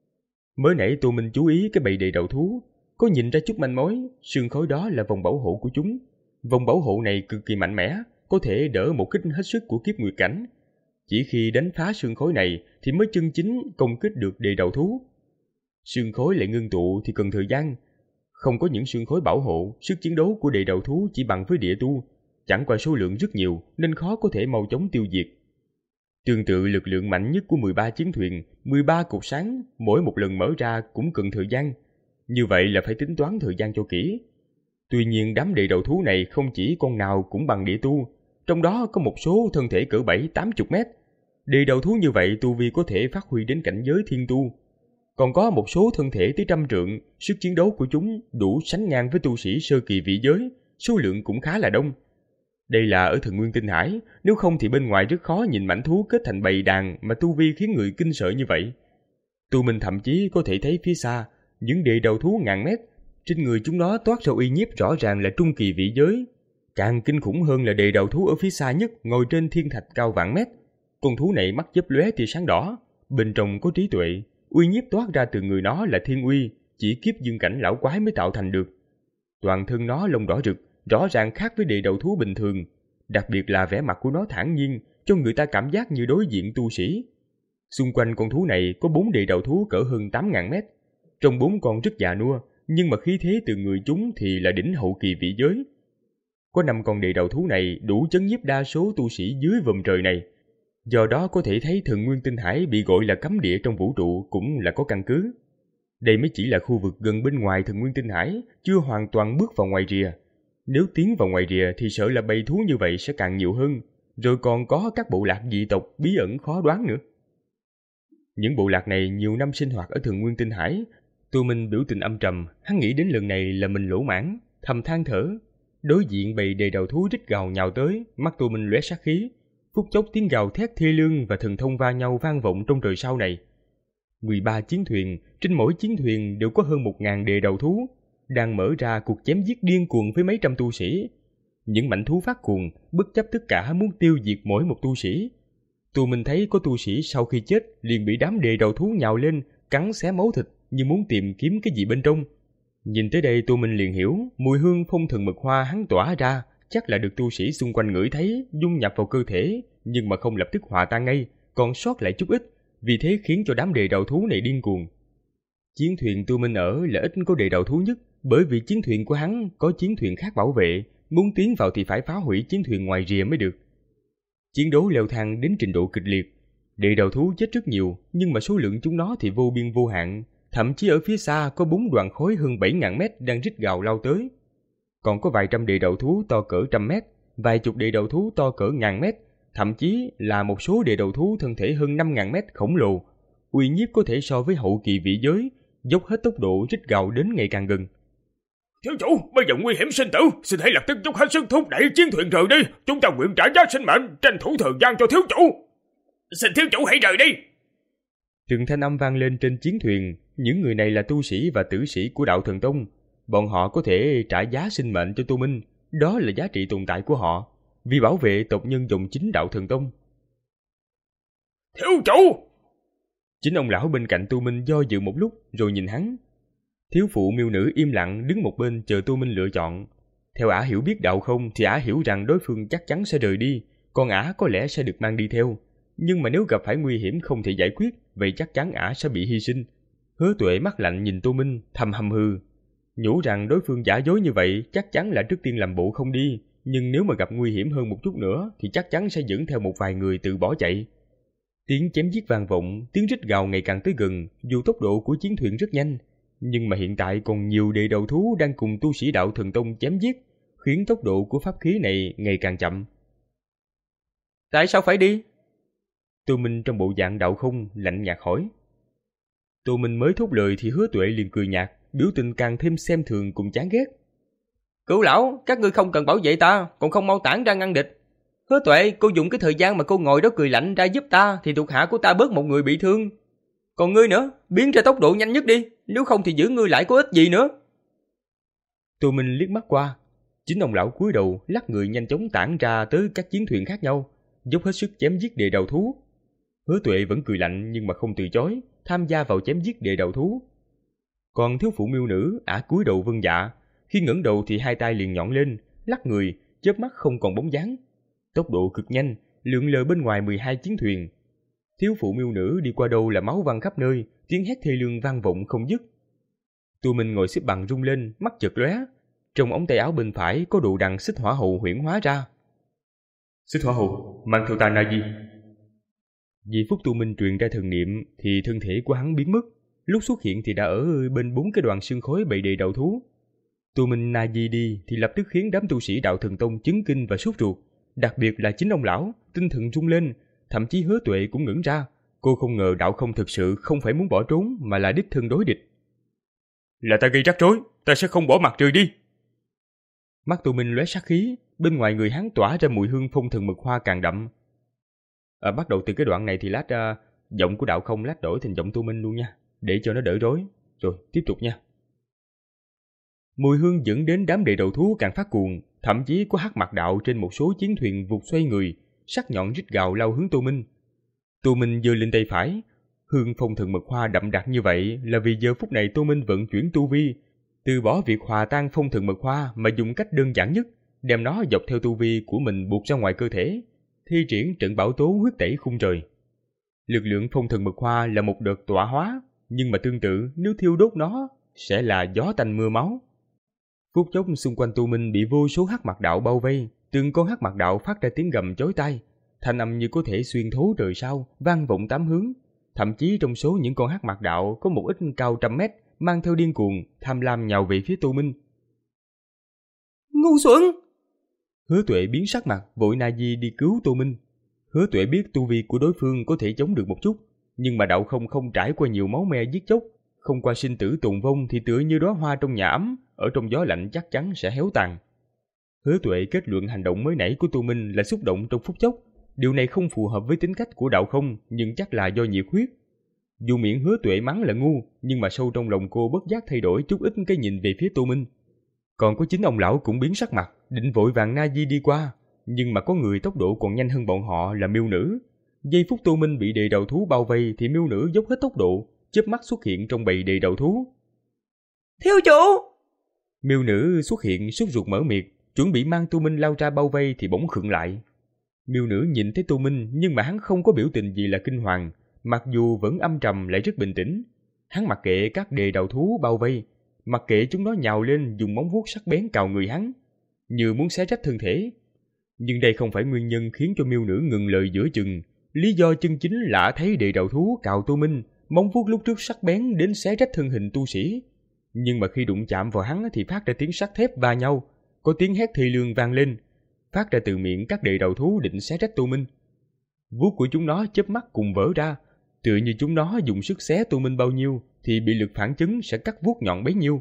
S2: Mới nãy Tô Minh chú ý cái bầy đề đầu thú, có nhìn ra chút manh mối, sương khói đó là vòng bảo hộ của chúng. Vòng bảo hộ này cực kỳ mạnh mẽ, có thể đỡ một kích hết sức của kiếp nguyệt cảnh. Chỉ khi đánh phá sương khói này thì mới chân chính công kích được đề đầu thú. Sương khói lại ngưng tụ thì cần thời gian. Không có những sương khói bảo hộ, sức chiến đấu của đề đầu thú chỉ bằng với địa tu, chẳng qua số lượng rất nhiều nên khó có thể mau chóng tiêu diệt. Tương tự lực lượng mạnh nhất của mười ba chiến thuyền, mười ba cột sáng, mỗi một lần mở ra cũng cần thời gian. Như vậy là phải tính toán thời gian cho kỹ. Tuy nhiên đám đề đầu thú này không chỉ con nào cũng bằng địa tu, trong đó có một số thân thể cỡ bảy tám mươi mét. Đề đầu thú như vậy tu vi có thể phát huy đến cảnh giới thiên tu. Còn có một số thân thể tới trăm trượng, sức chiến đấu của chúng đủ sánh ngang với tu sĩ sơ kỳ vị giới, số lượng cũng khá là đông. Đây là ở Thần Nguyên Tinh Hải, nếu không thì bên ngoài rất khó nhìn mảnh thú kết thành bầy đàn mà tu vi khiến người kinh sợ như vậy. Tu Minh thậm chí có thể thấy phía xa, những đề đầu thú ngàn mét, trên người chúng nó toát ra uy nhiếp rõ ràng là trung kỳ vị giới. Càng kinh khủng hơn là đề đầu thú ở phía xa nhất ngồi trên thiên thạch cao vạn mét. Con thú này mắt chớp lóe tia sáng đỏ, bên trong có trí tuệ, uy nhiếp toát ra từ người nó là thiên uy, chỉ kiếp dương cảnh lão quái mới tạo thành được. Toàn thân nó lông đỏ rực, rõ ràng khác với đề đầu thú bình thường, đặc biệt là vẻ mặt của nó thản nhiên, cho người ta cảm giác như đối diện tu sĩ. Xung quanh con thú này có bốn đề đầu thú cỡ hơn tám ngàn mét, trong bốn con rất già nua, nhưng mà khí thế từ người chúng thì là đỉnh hậu kỳ vị giới. Có năm con đề đầu thú này đủ chấn nhiếp đa số tu sĩ dưới vòm trời này. Do đó có thể thấy Thần Nguyên Tinh Hải bị gọi là cấm địa trong vũ trụ cũng là có căn cứ. Đây mới chỉ là khu vực gần bên ngoài Thần Nguyên Tinh Hải, chưa hoàn toàn bước vào ngoài rìa. Nếu tiến vào ngoài rìa thì sợ là bầy thú như vậy sẽ càng nhiều hơn, rồi còn có các bộ lạc dị tộc bí ẩn khó đoán nữa. Những bộ lạc này nhiều năm sinh hoạt ở Thần Nguyên Tinh Hải. Tô Minh biểu tình âm trầm, hắn nghĩ đến lần này là mình lỗ mãn, thầm than thở. Đối diện bầy đề đầu thú rít gào nhào tới, mắt Tô Minh lóe sát khí. Phút chốc tiếng gào thét thê lương và thần thông va nhau vang vọng trong trời sao này. mười ba chiến thuyền, trên mỗi chiến thuyền đều có hơn một ngàn đề đầu thú, đang mở ra cuộc chém giết điên cuồng với mấy trăm tu sĩ. Những mảnh thú phát cuồng, bất chấp tất cả muốn tiêu diệt mỗi một tu sĩ. Tô Minh thấy có tu sĩ sau khi chết liền bị đám đề đầu thú nhào lên, cắn xé máu thịt như muốn tìm kiếm cái gì bên trong. Nhìn tới đây Tô Minh liền hiểu, mùi hương phong thần mật hoa hắn tỏa ra chắc là được tu sĩ xung quanh ngửi thấy, dung nhập vào cơ thể, nhưng mà không lập tức hòa tan ngay, còn sót lại chút ít, vì thế khiến cho đám đề đầu thú này điên cuồng. Chiến thuyền Tô Minh ở là ít có đề đầu thú nhất, bởi vì chiến thuyền của hắn có chiến thuyền khác bảo vệ, muốn tiến vào thì phải phá hủy chiến thuyền ngoài rìa mới được. Chiến đấu leo thang đến trình độ kịch liệt, đề đầu thú chết rất nhiều, nhưng mà số lượng chúng nó thì vô biên vô hạn, thậm chí ở phía xa có bốn đoàn khối hơn bảy ngàn mét đang rít gào lao tới. Còn có vài trăm đề đầu thú to cỡ trăm mét, vài chục đề đầu thú to cỡ ngàn mét, thậm chí là một số đề đầu thú thân thể hơn năm ngàn mét khổng lồ, uy nhiếp có thể so với hậu kỳ vị giới, dốc hết tốc độ rít gào đến ngày càng gần.
S4: Thiếu chủ, bây giờ nguy hiểm sinh tử, xin hãy lập tức dốc hết sức thúc đẩy chiến thuyền rời đi. Chúng ta nguyện trả giá sinh mệnh, tranh thủ thời gian cho thiếu chủ. Xin thiếu chủ hãy rời đi.
S2: Từng thanh âm vang lên trên chiến thuyền. Những người này là tu sĩ và tử sĩ của đạo Thần Tông. Bọn họ có thể trả giá sinh mệnh cho Tô Minh. Đó là giá trị tồn tại của họ, vì bảo vệ tộc nhân dòng chính đạo Thần Tông.
S4: Thiếu chủ!
S2: Chính ông lão bên cạnh Tô Minh do dự một lúc rồi nhìn hắn. Thiếu phụ miêu nữ im lặng đứng một bên chờ Tô Minh lựa chọn. Theo ả hiểu biết đạo không thì ả hiểu rằng đối phương chắc chắn sẽ rời đi, còn ả có lẽ sẽ được mang đi theo. Nhưng mà nếu gặp phải nguy hiểm không thể giải quyết, vậy chắc chắn ả sẽ bị hy sinh. Hứa Tuệ mắt lạnh nhìn Tô Minh, thầm hầm hừ, nhủ rằng đối phương giả dối như vậy chắc chắn là trước tiên làm bộ không đi, nhưng nếu mà gặp nguy hiểm hơn một chút nữa thì chắc chắn sẽ dẫn theo một vài người tự bỏ chạy. Tiếng chém giết vang vọng, tiếng rít gào ngày càng tới gần, dù tốc độ của chiến thuyền rất nhanh, nhưng mà hiện tại còn nhiều đệ đầu thú đang cùng tu sĩ đạo Thần Tông chém giết, khiến tốc độ của pháp khí này ngày càng chậm.
S5: Tại sao phải đi?
S2: Tô Minh trong bộ dạng đạo không lạnh nhạt hỏi. Tô Minh mới thốt lời thì Hứa Tuệ liền cười nhạt, biểu tình càng thêm xem thường cùng chán ghét.
S5: Cửu lão, các ngươi không cần bảo vệ ta, còn không mau tản ra ngăn địch. Hứa Tuệ, cô dùng cái thời gian mà cô ngồi đó cười lạnh ra giúp ta thì thuộc hạ của ta bớt một người bị thương. Còn ngươi nữa, biến ra tốc độ nhanh nhất đi, nếu không thì giữ ngươi lại có ích gì nữa.
S2: Tô Minh liếc mắt qua, chính ông lão cúi đầu lắc người nhanh chóng tản ra tới các chiến thuyền khác nhau, dốc hết sức chém giết đệ đầu thú. Hứa Tuệ vẫn cười lạnh nhưng mà không từ chối, tham gia vào chém giết đệ đầu thú. Còn thiếu phụ miêu nữ, ả cúi đầu vâng dạ, khi ngẩng đầu thì hai tay liền nhọn lên, lắc người, chớp mắt không còn bóng dáng. Tốc độ cực nhanh, lượn lờ bên ngoài mười hai chiến thuyền. Thiếu phụ miêu nữ đi qua đâu là máu văng khắp nơi, tiếng hét thê lương vang vọng không dứt. Tô Minh ngồi xếp bằng rung lên, mắt chợt lóe, trong ống tay áo bên phải có đồ đằng xích hỏa hầu huyễn hóa ra. Xích hỏa hầu, mang theo ta Na Di. Vì phút Tô Minh truyền ra thần niệm thì thân thể của hắn biến mất, lúc xuất hiện thì đã ở bên bốn cái đoàn xương khói bầy đầy đầu thú. Tô Minh Na Di đi thì lập tức khiến đám tu sĩ đạo Thần Tông chấn kinh và sốt ruột, đặc biệt là chính ông lão, tinh thần rung lên, thậm chí Hứa Tuệ cũng ngẩn ra. Cô không ngờ đạo không thực sự không phải muốn bỏ trốn mà là đích thân đối địch. Là ta gây rắc rối, ta sẽ không bỏ mặt rời đi. Mắt Tô Minh lóe sát khí, bên ngoài người hắn tỏa ra mùi hương phong thần mực hoa càng đậm. À, bắt đầu từ cái đoạn này thì lát uh, giọng của đạo không lát đổi thành giọng Tô Minh luôn nha, để cho nó đỡ rối. Rồi tiếp tục nha. Mùi hương dẫn đến đám đệ đầu thú càng phát cuồng, thậm chí có hắc mặc đạo trên một số chiến thuyền vụt xoay người, sắc nhọn rít gào lao hướng Tô Minh. Tô Minh giơ lên tay phải, hương phong thần mực hoa đậm đặc như vậy là vì giờ phút này Tô Minh vận chuyển tu vi, từ bỏ việc hòa tan phong thần mực hoa mà dùng cách đơn giản nhất, đem nó dọc theo tu vi của mình buộc ra ngoài cơ thể, thi triển trận bảo tố huyết tẩy khung trời. Lực lượng phong thần mực hoa là một đợt tọa hóa, nhưng mà tương tự nếu thiêu đốt nó sẽ là gió tanh mưa máu. Phút chốc xung quanh Tô Minh bị vô số hắc mặc đạo bao vây, từng con hắc mặc đạo phát ra tiếng gầm chói tai, thanh âm như có thể xuyên thấu trời sao, vang vọng tám hướng. Thậm chí trong số những con hắc mặc đạo có một ít cao trăm mét, mang theo điên cuồng, tham lam nhào về phía Tô Minh.
S5: Ngu xuẩn!
S2: Hứa Tuệ biến sắc mặt, vội Na Di đi cứu Tô Minh. Hứa Tuệ biết tu vi của đối phương có thể chống được một chút, nhưng mà đạo không không trải qua nhiều máu me giết chóc, không qua sinh tử tồn vong thì tựa như đóa hoa trong nhà ấm, ở trong gió lạnh chắc chắn sẽ héo tàn. Hứa Tuệ kết luận hành động mới nãy của Tô Minh là xúc động trong phút chốc. Điều này không phù hợp với tính cách của đạo không, nhưng chắc là do nhiệt huyết. Dù miệng Hứa Tuệ mắng là ngu, nhưng mà sâu trong lòng cô bất giác thay đổi chút ít cái nhìn về phía Tô Minh. Còn có chính ông lão cũng biến sắc mặt, định vội vàng Na Di đi qua, nhưng mà có người tốc độ còn nhanh hơn bọn họ là miêu nữ. Giây phút Tô Minh bị đệ đầu thú bao vây thì miêu nữ dốc hết tốc độ, chớp mắt xuất hiện trong bầy đệ đầu thú.
S5: Thiếu chủ!
S2: Miêu nữ xuất hiện sốt ruột mở miệng, chuẩn bị mang Tô Minh lao ra bao vây thì bỗng khựng lại. Miêu nữ nhìn thấy Tô Minh nhưng mà hắn không có biểu tình gì là kinh hoàng, mặc dù vẫn âm trầm lại rất bình tĩnh. Hắn mặc kệ các đệ đầu thú bao vây, mặc kệ chúng nó nhào lên dùng móng vuốt sắc bén cào người hắn, như muốn xé rách thân thể. Nhưng đây không phải nguyên nhân khiến cho miêu nữ ngừng lời giữa chừng. Lý do chân chính là thấy đệ đầu thú cào Tô Minh, móng vuốt lúc trước sắc bén đến xé rách thân hình tu sĩ. Nhưng mà khi đụng chạm vào hắn thì phát ra tiếng sắt thép va nhau, có tiếng hét thê lương vang lên, phát ra từ miệng các đệ đầu thú định xé rách Tô Minh. Vuốt của chúng nó chớp mắt cùng vỡ ra, tựa như chúng nó dùng sức xé Tô Minh bao nhiêu thì bị lực phản chấn sẽ cắt vuốt nhọn bấy nhiêu.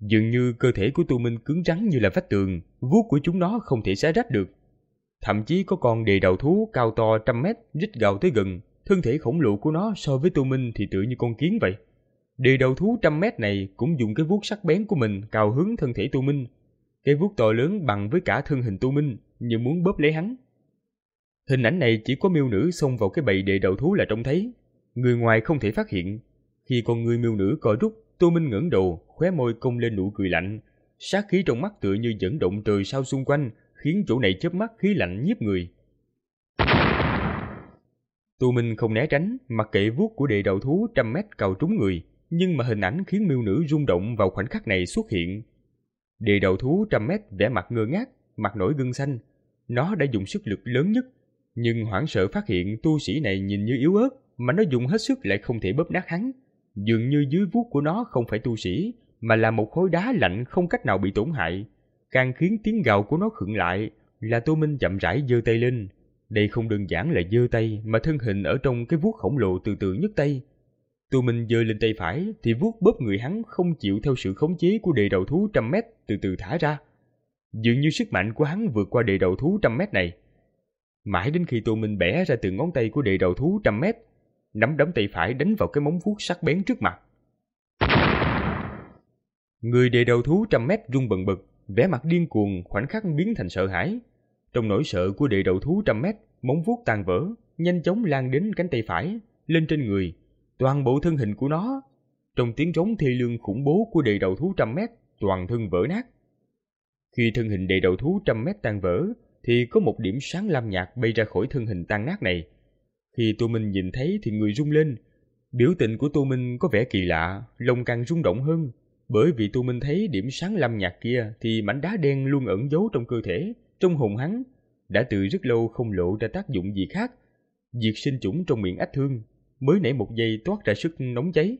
S2: Dường như cơ thể của Tu Minh cứng rắn như là vách tường, vuốt của chúng nó không thể xé rách được. Thậm chí có con đề đầu thú cao to trăm mét rít gào tới gần, thân thể khổng lồ của nó so với Tu Minh thì tựa như con kiến vậy. Đề đầu thú trăm mét này cũng dùng cái vuốt sắc bén của mình cào hướng thân thể Tu Minh. Cái vuốt to lớn bằng với cả thân hình Tu Minh, như muốn bóp lấy hắn. Hình ảnh này chỉ có miêu nữ xông vào cái bầy đề đầu thú là trông thấy, người ngoài không thể phát hiện. Khi con người miêu nữ co rút, Tu Minh ngẩng đầu, khóe môi cong lên nụ cười lạnh, sát khí trong mắt tựa như dẫn động trời sao xung quanh, khiến chỗ này chớp mắt khí lạnh nhiếp người. Tu Minh không né tránh, mặc kệ vuốt của đề đầu thú trăm mét cào trúng người, nhưng mà hình ảnh khiến miêu nữ rung động vào khoảnh khắc này xuất hiện. Đề đầu thú trăm mét vẻ mặt ngơ ngác, mặt nổi gân xanh. Nó đã dùng sức lực lớn nhất, nhưng hoảng sợ phát hiện tu sĩ này nhìn như yếu ớt, mà nó dùng hết sức lại không thể bóp nát hắn. Dường như dưới vuốt của nó không phải tu sĩ, mà là một khối đá lạnh không cách nào bị tổn hại. Càng khiến tiếng gào của nó khựng lại là Tu Minh chậm rãi giơ tay lên. Đây không đơn giản là giơ tay, mà thân hình ở trong cái vuốt khổng lồ từ từ nhấc tay. Tu Minh giơ lên tay phải thì vuốt bóp người hắn không chịu theo sự khống chế của đề đầu thú trăm mét từ từ thả ra. Dường như sức mạnh của hắn vượt qua đề đầu thú trăm mét này. Mãi đến khi Tu Minh bẻ ra từng ngón tay của đề đầu thú trăm mét, nắm đấm tay phải đánh vào cái móng vuốt sắc bén trước mặt. Người đề đầu thú trăm mét rung bần bật, vẻ mặt điên cuồng khoảnh khắc biến thành sợ hãi. Trong nỗi sợ của đề đầu thú trăm mét, móng vuốt tan vỡ, nhanh chóng lan đến cánh tay phải, lên trên người, toàn bộ thân hình của nó. Trong tiếng rống thê lương khủng bố của đề đầu thú trăm mét, toàn thân vỡ nát. Khi thân hình đề đầu thú trăm mét tan vỡ, thì có một điểm sáng lam nhạt bay ra khỏi thân hình tan nát này. Khi Tu Minh nhìn thấy thì người rung lên. Biểu tình của Tu Minh có vẻ kỳ lạ, lòng càng rung động hơn, bởi vì Tu Minh thấy điểm sáng lam nhạt kia thì mảnh đá đen luôn ẩn giấu trong cơ thể, trong hồn hắn, đã từ rất lâu không lộ ra tác dụng gì khác. Diệt sinh chủng trong miệng ách thương, mới nãy một giây toát ra sức nóng cháy.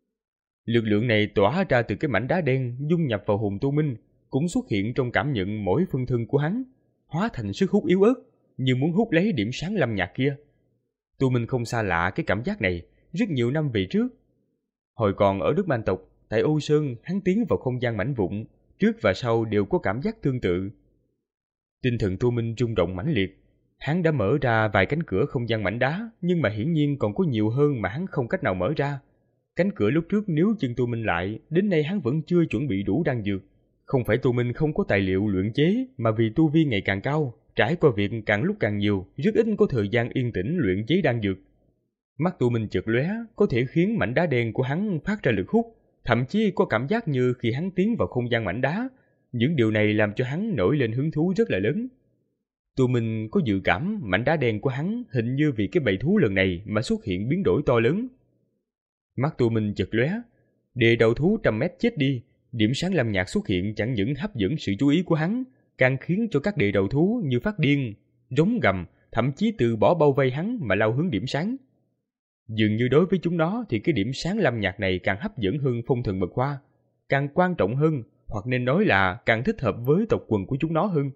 S2: Lực lượng này tỏa ra từ cái mảnh đá đen dung nhập vào hồn Tu Minh, cũng xuất hiện trong cảm nhận mỗi phân thân của hắn, hóa thành sức hút yếu ớt, như muốn hút lấy điểm sáng lam nhạt kia. Tu Minh không xa lạ cái cảm giác này, rất nhiều năm về trước. Hồi còn ở nước Man tộc, tại Âu Sơn, hắn tiến vào không gian mảnh vụn, trước và sau đều có cảm giác tương tự. Tinh thần Tu Minh rung động mãnh liệt, hắn đã mở ra vài cánh cửa không gian mảnh đá, nhưng mà hiển nhiên còn có nhiều hơn mà hắn không cách nào mở ra. Cánh cửa lúc trước nếu chân Tu Minh lại, đến nay hắn vẫn chưa chuẩn bị đủ đan dược. Không phải Tu Minh không có tài liệu luyện chế, mà vì tu vi ngày càng cao, trải qua việc càng lúc càng nhiều, rất ít có thời gian yên tĩnh luyện chế đan dược. Mắt Tu Minh chợt lóe, có thể khiến mảnh đá đen của hắn phát ra lực hút, thậm chí có cảm giác như khi hắn tiến vào không gian mảnh đá. Những điều này làm cho hắn nổi lên hứng thú rất là lớn. Tu Minh có dự cảm mảnh đá đen của hắn hình như vì cái bầy thú lần này mà xuất hiện biến đổi to lớn. Mắt Tu Minh chợt lóe, đề đầu thú trăm mét chết đi, điểm sáng lam nhạt xuất hiện chẳng những hấp dẫn sự chú ý của hắn, càng khiến cho các đề đầu thú như phát điên, rống gầm, thậm chí từ bỏ bao vây hắn mà lao hướng điểm sáng. Dường như đối với chúng nó thì cái điểm sáng lam nhạt này càng hấp dẫn hơn phong thần mật hoa, càng quan trọng hơn, hoặc nên nói là càng thích hợp với tộc quần của chúng nó hơn.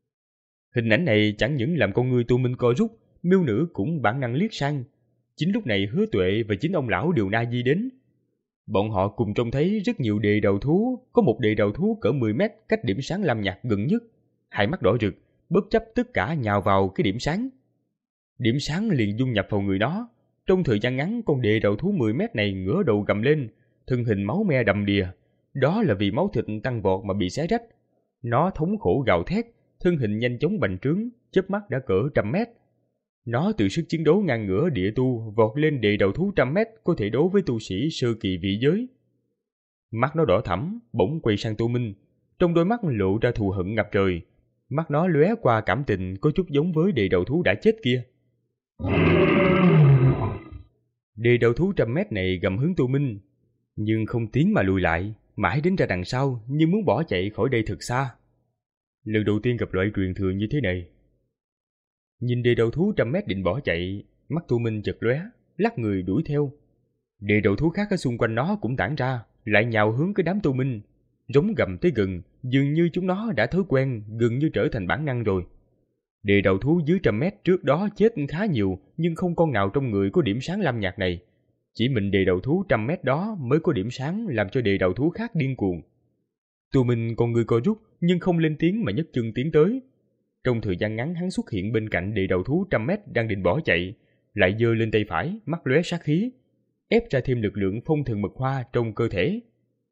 S2: Hình ảnh này chẳng những làm con người Tu Minh co rút, miêu nữ cũng bản năng liếc sang. Chính lúc này Hứa Tuệ và chính ông lão đều na di đến. Bọn họ cùng trông thấy rất nhiều đề đầu thú, có một đề đầu thú cỡ mười mét cách điểm sáng lam nhạt gần nhất, hai mắt đỏ rực, bất chấp tất cả nhào vào cái điểm sáng. Điểm sáng liền dung nhập vào người nó. Trong thời gian ngắn, con đề đầu thú mười mét này ngửa đầu gầm lên, thân hình máu me đầm đìa. Đó là vì máu thịt tăng vọt mà bị xé rách. Nó thống khổ gào thét, thân hình nhanh chóng bành trướng, chớp mắt đã cỡ trăm mét. Nó từ sức chiến đấu ngang ngửa địa tu vọt lên đề đầu thú trăm mét có thể đấu với tu sĩ sơ kỳ vị giới. Mắt nó đỏ thẫm, bỗng quay sang Tu Minh, trong đôi mắt lộ ra thù hận ngập trời. Mắt nó lóe qua cảm tình có chút giống với đề đầu thú đã chết kia. Đề đầu thú trăm mét này gầm hướng Tu Minh, nhưng không tiến mà lùi lại, mãi đến ra đằng sau như muốn bỏ chạy khỏi đây thật xa. Lần đầu tiên gặp loại truyền thừa như thế này. Nhìn đề đầu thú trăm mét định bỏ chạy, mắt Tu Minh chợt lóe, lắc người đuổi theo. Đề đầu thú khác ở xung quanh nó cũng tản ra, lại nhào hướng cái đám Tu Minh, rống gầm tới gần, dường như chúng nó đã thói quen, gần như trở thành bản năng rồi. Đề đầu thú dưới trăm mét trước đó chết khá nhiều, nhưng không con nào trong người có điểm sáng lam nhạt này. Chỉ mình đề đầu thú trăm mét đó mới có điểm sáng làm cho đề đầu thú khác điên cuồng. Tô Minh con người co rút nhưng không lên tiếng mà nhấc chân tiến tới. Trong thời gian ngắn hắn xuất hiện bên cạnh đệ đầu thú trăm mét đang định bỏ chạy, lại giơ lên tay phải, mắt lóe sát khí, ép ra thêm lực lượng phong thần mật hoa trong cơ thể.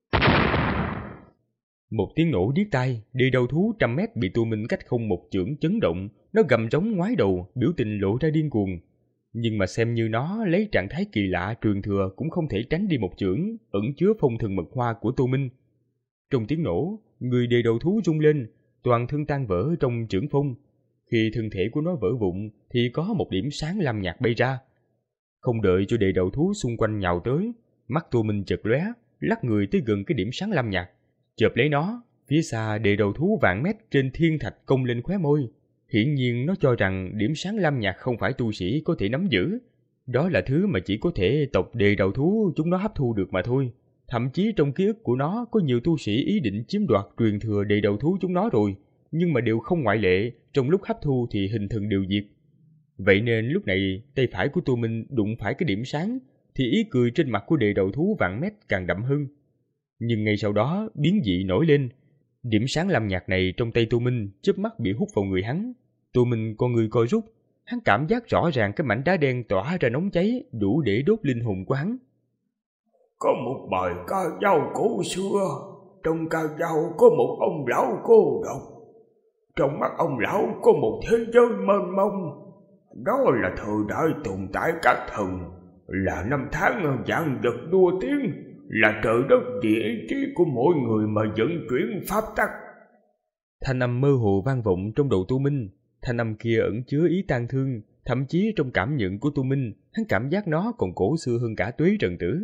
S2: Một tiếng nổ điếc tai, đệ đầu thú trăm mét bị Tô Minh cách không một chưởng chấn động, nó gầm rống ngoái đầu, biểu tình lộ ra điên cuồng. Nhưng mà xem như nó lấy trạng thái kỳ lạ truyền thừa cũng không thể tránh đi một chưởng ẩn chứa phong thần mật hoa của Tô Minh. Trong tiếng nổ, người đệ đầu thú rung lên, toàn thân tan vỡ trong chưởng phong. Khi thân thể của nó vỡ vụn thì có một điểm sáng lam nhạt bay ra. Không đợi cho đệ đầu thú xung quanh nhào tới, mắt Tô Minh chợt lóe, lắc người tới gần cái điểm sáng lam nhạt, chộp lấy nó. Phía xa đệ đầu thú vạn mét trên thiên thạch cong lên khóe môi. Hiển nhiên nó cho rằng điểm sáng lam nhạt không phải tu sĩ có thể nắm giữ. Đó là thứ mà chỉ có thể tộc đệ đầu thú chúng nó hấp thu được mà thôi. Thậm chí trong ký ức của nó có nhiều tu sĩ ý định chiếm đoạt truyền thừa đệ đầu thú chúng nó rồi, nhưng mà đều không ngoại lệ, trong lúc hấp thu thì hình thần đều diệt. Vậy nên lúc này tay phải của Tô Minh đụng phải cái điểm sáng thì ý cười trên mặt của đệ đầu thú vạn mét càng đậm hơn. Nhưng ngay sau đó biến dị nổi lên. Điểm sáng lam nhạt này trong tay Tô Minh chớp mắt bị hút vào người hắn. Tô Minh con người co rút, hắn cảm giác rõ ràng cái mảnh đá đen tỏa ra nóng cháy đủ để đốt linh hồn của hắn.
S4: Có một bài ca dao cổ xưa, trong ca dao có một ông lão cô độc. Trong mắt ông lão có một thế giới mênh mông. Đó là thời đại tồn tại các thần, là năm tháng vạn vật đua tiếng, là trời đất vì ý chí của mỗi người mà vận chuyển pháp tắc.
S2: Thanh âm mơ hồ vang vọng trong đầu Tô Minh. Thanh âm kia ẩn chứa ý tang thương, thậm chí trong cảm nhận của Tô Minh, hắn cảm giác nó còn cổ xưa hơn cả Tuế Trần Tử.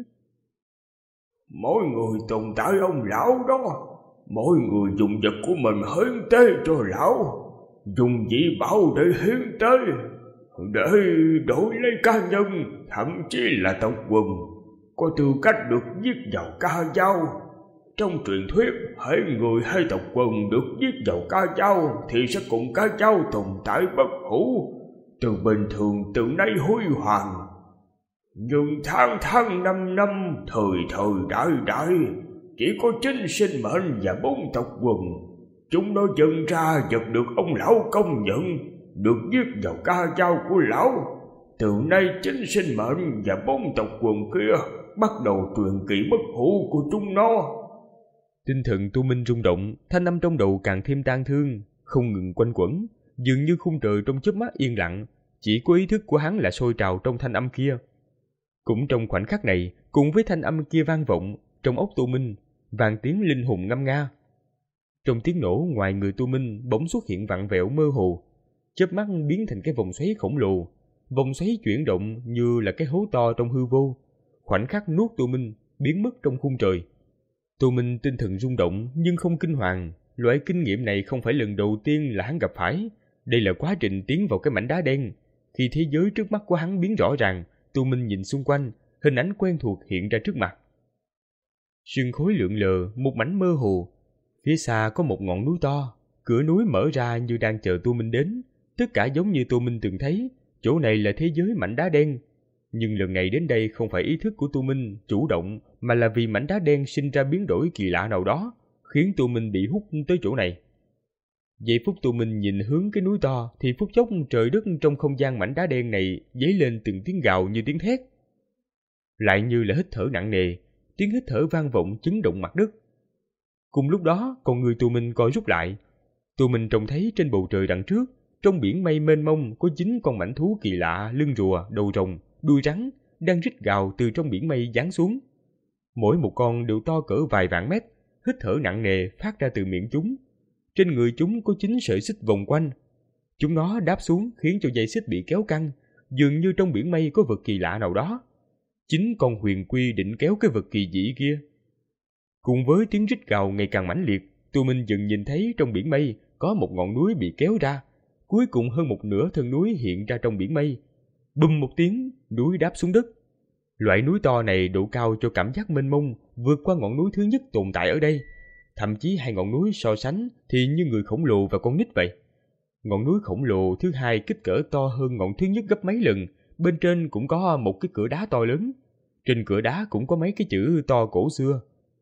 S4: Mỗi người tồn tại ông lão đó, mỗi người dùng vật của mình hiến tế cho lão, dùng dị bảo để hiến tế, để đổi lấy cá nhân, thậm chí là tộc quần, có tư cách được viết vào ca dao. Trong truyền thuyết, hễ người hay tộc quần được viết vào ca dao thì sẽ cùng ca dao tồn tại bất hủ, từ bình thường từ nay huy hoàng. Nhưng tháng tháng năm năm, thời thời đại đại, chỉ có chính sinh mệnh và bốn tộc quần. Chúng nó dần ra vật được ông lão công nhận, được viết vào ca dao của lão. Từ nay chính sinh mệnh và bốn tộc quần kia bắt đầu truyền kỳ bất hủ của chúng nó.
S2: Tinh thần Tô Minh rung động, thanh âm trong đầu càng thêm tang thương, không ngừng quanh quẩn, dường như khung trời trong chớp mắt yên lặng, chỉ có ý thức của hắn là sôi trào trong thanh âm kia. Cũng trong khoảnh khắc này, cùng với thanh âm kia vang vọng, trong óc Tô Minh vang tiếng linh hồn ngâm nga. Trong tiếng nổ, ngoài người Tô Minh bỗng xuất hiện vặn vẹo mơ hồ, chớp mắt biến thành cái vòng xoáy khổng lồ. Vòng xoáy chuyển động như là cái hố to trong hư vô, khoảnh khắc nuốt Tô Minh, biến mất trong khung trời. Tô Minh tinh thần rung động nhưng không kinh hoàng. Loại kinh nghiệm này không phải lần đầu tiên là hắn gặp phải. Đây là quá trình tiến vào cái mảnh đá đen. Khi thế giới trước mắt của hắn biến rõ ràng, Tô Minh nhìn xung quanh, hình ảnh quen thuộc hiện ra trước mặt. Sương khói lượn lờ, một mảnh mơ hồ. Phía xa có một ngọn núi to, cửa núi mở ra như đang chờ Tô Minh đến. Tất cả giống như Tô Minh từng thấy, chỗ này là thế giới mảnh đá đen. Nhưng lần này đến đây không phải ý thức của Tô Minh chủ động, mà là vì mảnh đá đen sinh ra biến đổi kỳ lạ nào đó, khiến Tô Minh bị hút tới chỗ này. Giây phút Tô Minh nhìn hướng cái núi to, thì phút chốc trời đất trong không gian mảnh đá đen này dấy lên từng tiếng gào như tiếng thét. Lại như là hít thở nặng nề, tiếng hít thở vang vọng chấn động mặt đất. Cùng lúc đó, con người Tô Minh co rút lại. Tô Minh trông thấy trên bầu trời đằng trước, trong biển mây mênh mông có chín con mãnh thú kỳ lạ, lưng rùa, đầu rồng, đuôi rắn, đang rít gào từ trong biển mây giáng xuống. Mỗi một con đều to cỡ vài vạn mét, hít thở nặng nề phát ra từ miệng chúng. Trên người chúng có chín sợi xích vòng quanh. Chúng nó đáp xuống khiến cho dây xích bị kéo căng, dường như trong biển mây có vật kỳ lạ nào đó. Chính con huyền quy định kéo cái vật kỳ dị kia. Cùng với tiếng rít gào ngày càng mãnh liệt, Tô Minh dần nhìn thấy trong biển mây có một ngọn núi bị kéo ra. Cuối cùng hơn một nửa thân núi hiện ra trong biển mây. Bùm một tiếng, núi đáp xuống đất. Loại núi to này độ cao cho cảm giác mênh mông, vượt qua ngọn núi thứ nhất tồn tại ở đây. Thậm chí hai ngọn núi so sánh thì như người khổng lồ và con nít vậy. Ngọn núi khổng lồ thứ hai kích cỡ to hơn ngọn thứ nhất gấp mấy lần, bên trên cũng có một cái cửa đá to lớn. Trên cửa đá cũng có mấy cái chữ to cổ xưa.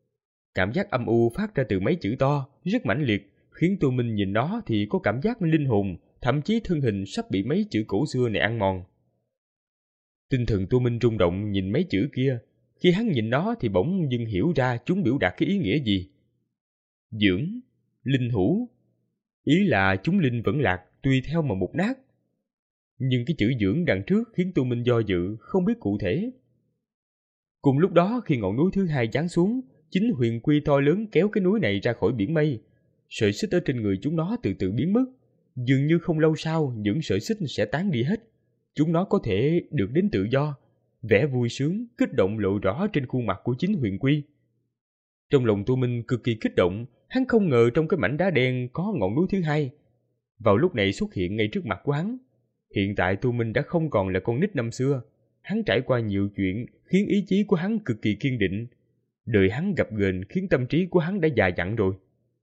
S2: Cảm giác âm u phát ra từ mấy chữ to, rất mãnh liệt, khiến Tô Minh nhìn nó thì có cảm giác linh hồn, thậm chí thân hình sắp bị mấy chữ cổ xưa này ăn mòn. Tinh thần Tô Minh rung động nhìn mấy chữ kia, khi hắn nhìn nó thì bỗng dưng hiểu ra chúng biểu đạt cái ý nghĩa gì. Dưỡng, linh hữu, ý là chúng linh vẫn lạc, tùy theo mà mục nát. Nhưng cái chữ dưỡng đằng trước khiến Tô Minh do dự, không biết cụ thể. Cùng lúc đó khi ngọn núi thứ hai giáng xuống, chính huyền quy to lớn kéo cái núi này ra khỏi biển mây. Sợi xích ở trên người chúng nó từ từ biến mất. Dường như không lâu sau những sợi xích sẽ tán đi hết. Chúng nó có thể được đến tự do. Vẻ vui sướng, kích động lộ rõ trên khuôn mặt của chính huyền quy. Trong lòng Tô Minh cực kỳ kích động, hắn không ngờ trong cái mảnh đá đen có ngọn núi thứ hai. Vào lúc này xuất hiện ngay trước mặt của hắn. Hiện tại Tô Minh đã không còn là con nít năm xưa. Hắn trải qua nhiều chuyện khiến ý chí của hắn cực kỳ kiên định. Đời hắn gập ghềnh khiến tâm trí của hắn đã già dặn rồi.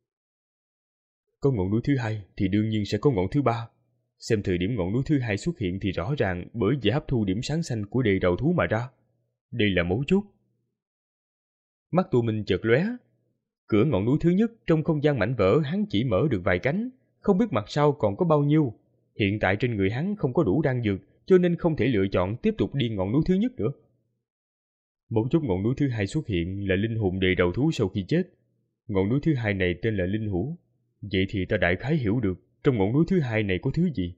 S2: Có ngọn núi thứ hai thì đương nhiên sẽ có ngọn thứ ba. Xem thời điểm ngọn núi thứ hai xuất hiện thì rõ ràng bởi vì hấp thu điểm sáng xanh của đề đầu thú mà ra. Đây là mấu chốt. Mắt Tô Minh chợt lóe. Cửa ngọn núi thứ nhất trong không gian mảnh vỡ hắn chỉ mở được vài cánh, không biết mặt sau còn có bao nhiêu. Hiện tại trên người hắn không có đủ đan dược, cho nên không thể lựa chọn tiếp tục đi ngọn núi thứ nhất nữa. Một chút ngọn núi thứ hai xuất hiện là linh hồn đề đầu thú sau khi chết. Ngọn núi thứ hai này tên là linh hữu. Vậy thì ta đại khái hiểu được trong ngọn núi thứ hai này có thứ gì.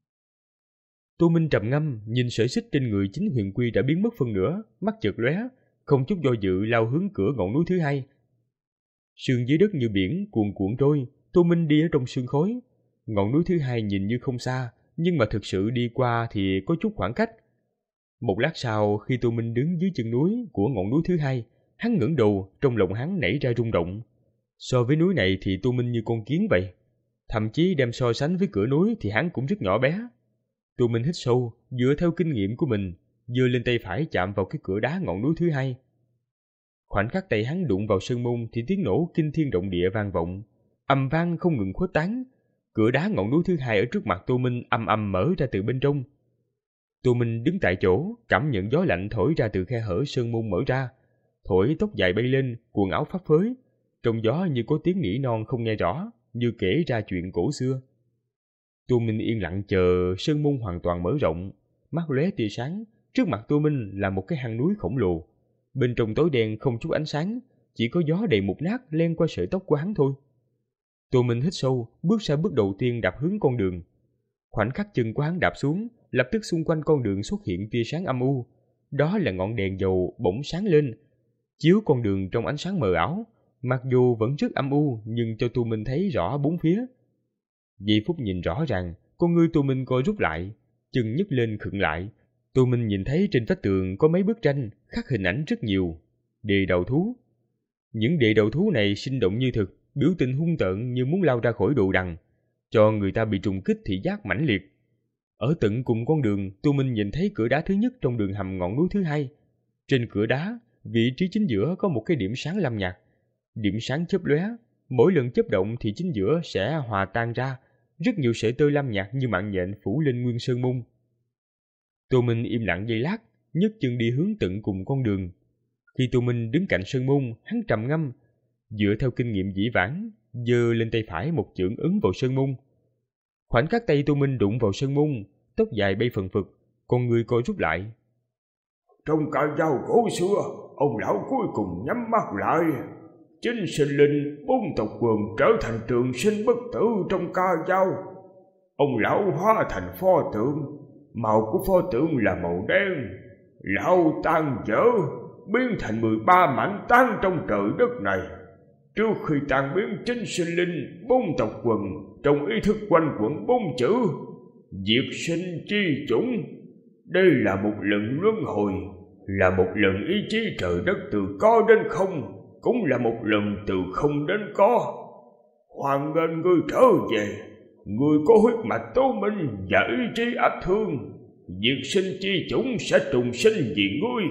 S2: Tô Minh trầm ngâm nhìn sợi xích trên người chính huyền quy đã biến mất phân nửa, mắt chợt lóe, không chút do dự lao hướng cửa ngọn núi thứ hai. Sương dưới đất như biển cuồn cuộn trôi, Tô Minh đi ở trong sương khói. Ngọn núi thứ hai nhìn như không xa, nhưng mà thực sự đi qua thì có chút khoảng cách. Một lát sau khi Tô Minh đứng dưới chân núi của ngọn núi thứ hai, hắn ngẩng đầu, trong lòng hắn nảy ra rung động. So với núi này thì Tô Minh như con kiến vậy. Thậm chí đem so sánh với cửa núi thì hắn cũng rất nhỏ bé. Tô Minh hít sâu, dựa theo kinh nghiệm của mình, giơ lên tay phải chạm vào cái cửa đá ngọn núi thứ hai. Khoảnh khắc tay hắn đụng vào sơn môn thì tiếng nổ kinh thiên động địa vang vọng, ầm vang không ngừng khuếch tán. Cửa đá ngọn núi thứ hai ở trước mặt Tô Minh ầm ầm mở ra từ bên trong. Tô Minh đứng tại chỗ, cảm nhận gió lạnh thổi ra từ khe hở sơn môn mở ra, thổi tóc dài bay lên, quần áo phấp phới. Trong gió như có tiếng nỉ non không nghe rõ, như kể ra chuyện cổ xưa. Tô Minh yên lặng chờ sơn môn hoàn toàn mở rộng, mắt lóe tia sáng. Trước mặt Tô Minh là một cái hang núi khổng lồ. Bên trong tối đen không chút ánh sáng, chỉ có gió đầy mục nát len qua sợi tóc của hắn thôi. Tô Minh hít sâu, bước ra bước đầu tiên đạp hướng con đường. Khoảnh khắc chân của hắn đạp xuống, lập tức xung quanh con đường xuất hiện tia sáng âm u. Đó là ngọn đèn dầu bỗng sáng lên, chiếu con đường trong ánh sáng mờ ảo. Mặc dù vẫn rất âm u nhưng cho Tô Minh thấy rõ bốn phía. Giây phút nhìn rõ ràng, con ngươi Tô Minh co rút lại, chân nhấc lên khựng lại. Tô Minh nhìn thấy trên vách tường có mấy bức tranh khắc hình ảnh rất nhiều. Đề đầu thú. Những đề đầu thú này sinh động như thực, biểu tình hung tợn như muốn lao ra khỏi đồ đằng, cho người ta bị trùng kích thị giác mãnh liệt. Ở tận cùng con đường, Tô Minh nhìn thấy cửa đá thứ nhất trong đường hầm ngọn núi thứ hai. Trên cửa đá, vị trí chính giữa có một cái điểm sáng lam nhạt. Điểm sáng chớp lóe, mỗi lần chớp động thì chính giữa sẽ hòa tan ra rất nhiều sợi tơ lam nhạt như mạng nhện phủ lên nguyên sơn môn. Tô Minh im lặng giây lát, nhấc chân đi hướng tận cùng con đường. Khi Tô Minh đứng cạnh sơn môn, hắn trầm ngâm, dựa theo kinh nghiệm dĩ vãng, giơ lên tay phải một chưởng ấn vào sơn môn. Khoảnh khắc tay Tô Minh đụng vào sơn môn, tóc dài bay phần phật, con người co rút lại.
S4: Trong cả dao cổ xưa, ông lão cuối cùng nhắm mắt lại. Chính sinh linh bốn tộc quần trở thành trường sinh bất tử trong ca dao. Ông lão hóa thành pho tượng, màu của pho tượng là màu đen. Lão tan dở, biến thành mười ba mảnh tan trong trời đất này. Trước khi tan biến chính sinh linh bốn tộc quần, trong ý thức quanh quẩn bốn chữ diệt sinh chi chủng. Đây là một lần luân hồi, là một lần ý chí trời đất từ có đến không, cũng là một lần từ không đến có. Hoan nghênh ngươi trở về, ngươi có huyết mạch Tô Minh và ý chí ác thương. Diệt sinh chi chủng sẽ trùng sinh vì ngươi.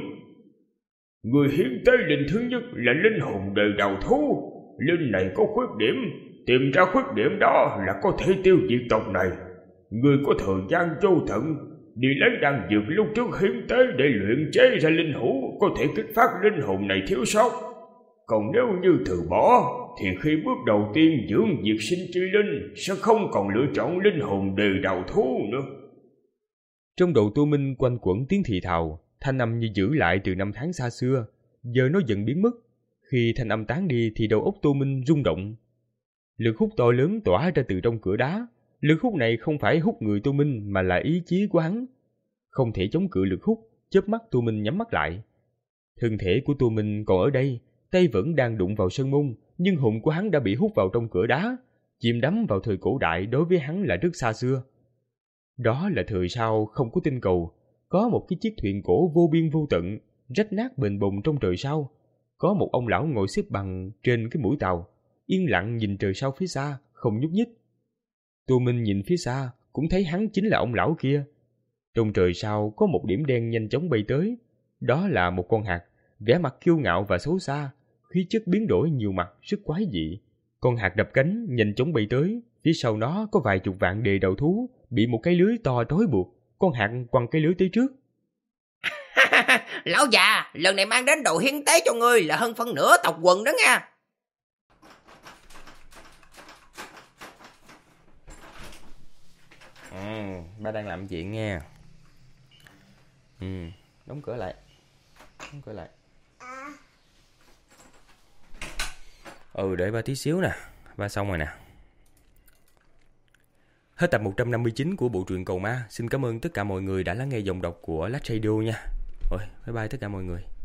S4: Ngươi hiến tế linh thứ nhất là linh hồn đời đầu thú. Linh này có khuyết điểm, tìm ra khuyết điểm đó là có thể tiêu diệt tộc này. Ngươi có thời gian vô tận, đi lấy đan dược lúc trước hiến tế để luyện chế ra linh hữu, có thể kích phát linh hồn này thiếu sót. Còn nếu như từ bỏ, thì khi bước đầu tiên dưỡng diệt sinh chi linh sẽ không còn lựa chọn linh hồn để đầu thú nữa.
S2: Trong đầu Tô Minh quanh quẩn tiếng thì thào, thanh âm như giữ lại từ năm tháng xa xưa, giờ nó dần biến mất. Khi thanh âm tán đi thì đầu óc Tô Minh rung động. Lực hút to lớn tỏa ra từ trong cửa đá. Lực hút này không phải hút người Tô Minh mà là ý chí của hắn. Không thể chống cự lực hút, chớp mắt Tô Minh nhắm mắt lại. Thân thể của Tô Minh còn ở đây, tay vẫn đang đụng vào sơn môn, nhưng hồn của hắn đã bị hút vào trong cửa đá, chìm đắm vào thời cổ đại đối với hắn là rất xa xưa. Đó là thời sao không có tinh cầu, có một cái chiếc thuyền cổ vô biên vô tận, rách nát bềnh bồng trong trời sao. Có một ông lão ngồi xếp bằng trên cái mũi tàu, yên lặng nhìn trời sao phía xa, không nhúc nhích. Tô Minh nhìn phía xa, cũng thấy hắn chính là ông lão kia. Trong trời sao có một điểm đen nhanh chóng bay tới, đó là một con hạt, vẻ mặt kiêu ngạo và xấu xa, khí chất biến đổi nhiều mặt rất quái dị. Con hạt đập cánh nhanh chóng bay tới, phía sau nó có vài chục vạn đề đầu thú bị một cái lưới to trói buộc. Con hạt quăng cái lưới tới trước.
S3: Lão già, lần này mang đến đồ hiến tế cho ngươi là hơn phân nửa tộc quần đó nha.
S5: Ừ, ba đang làm chuyện nha. Ừ, đóng cửa lại. Đóng cửa lại. Ừ, đợi ba tí xíu nè. Ba xong rồi nè. Hết tập một trăm năm mươi chín của bộ truyện Cầu Ma. Xin cảm ơn tất cả mọi người đã lắng nghe giọng đọc của Last Radio nha. Rồi, bye bye tất cả mọi người.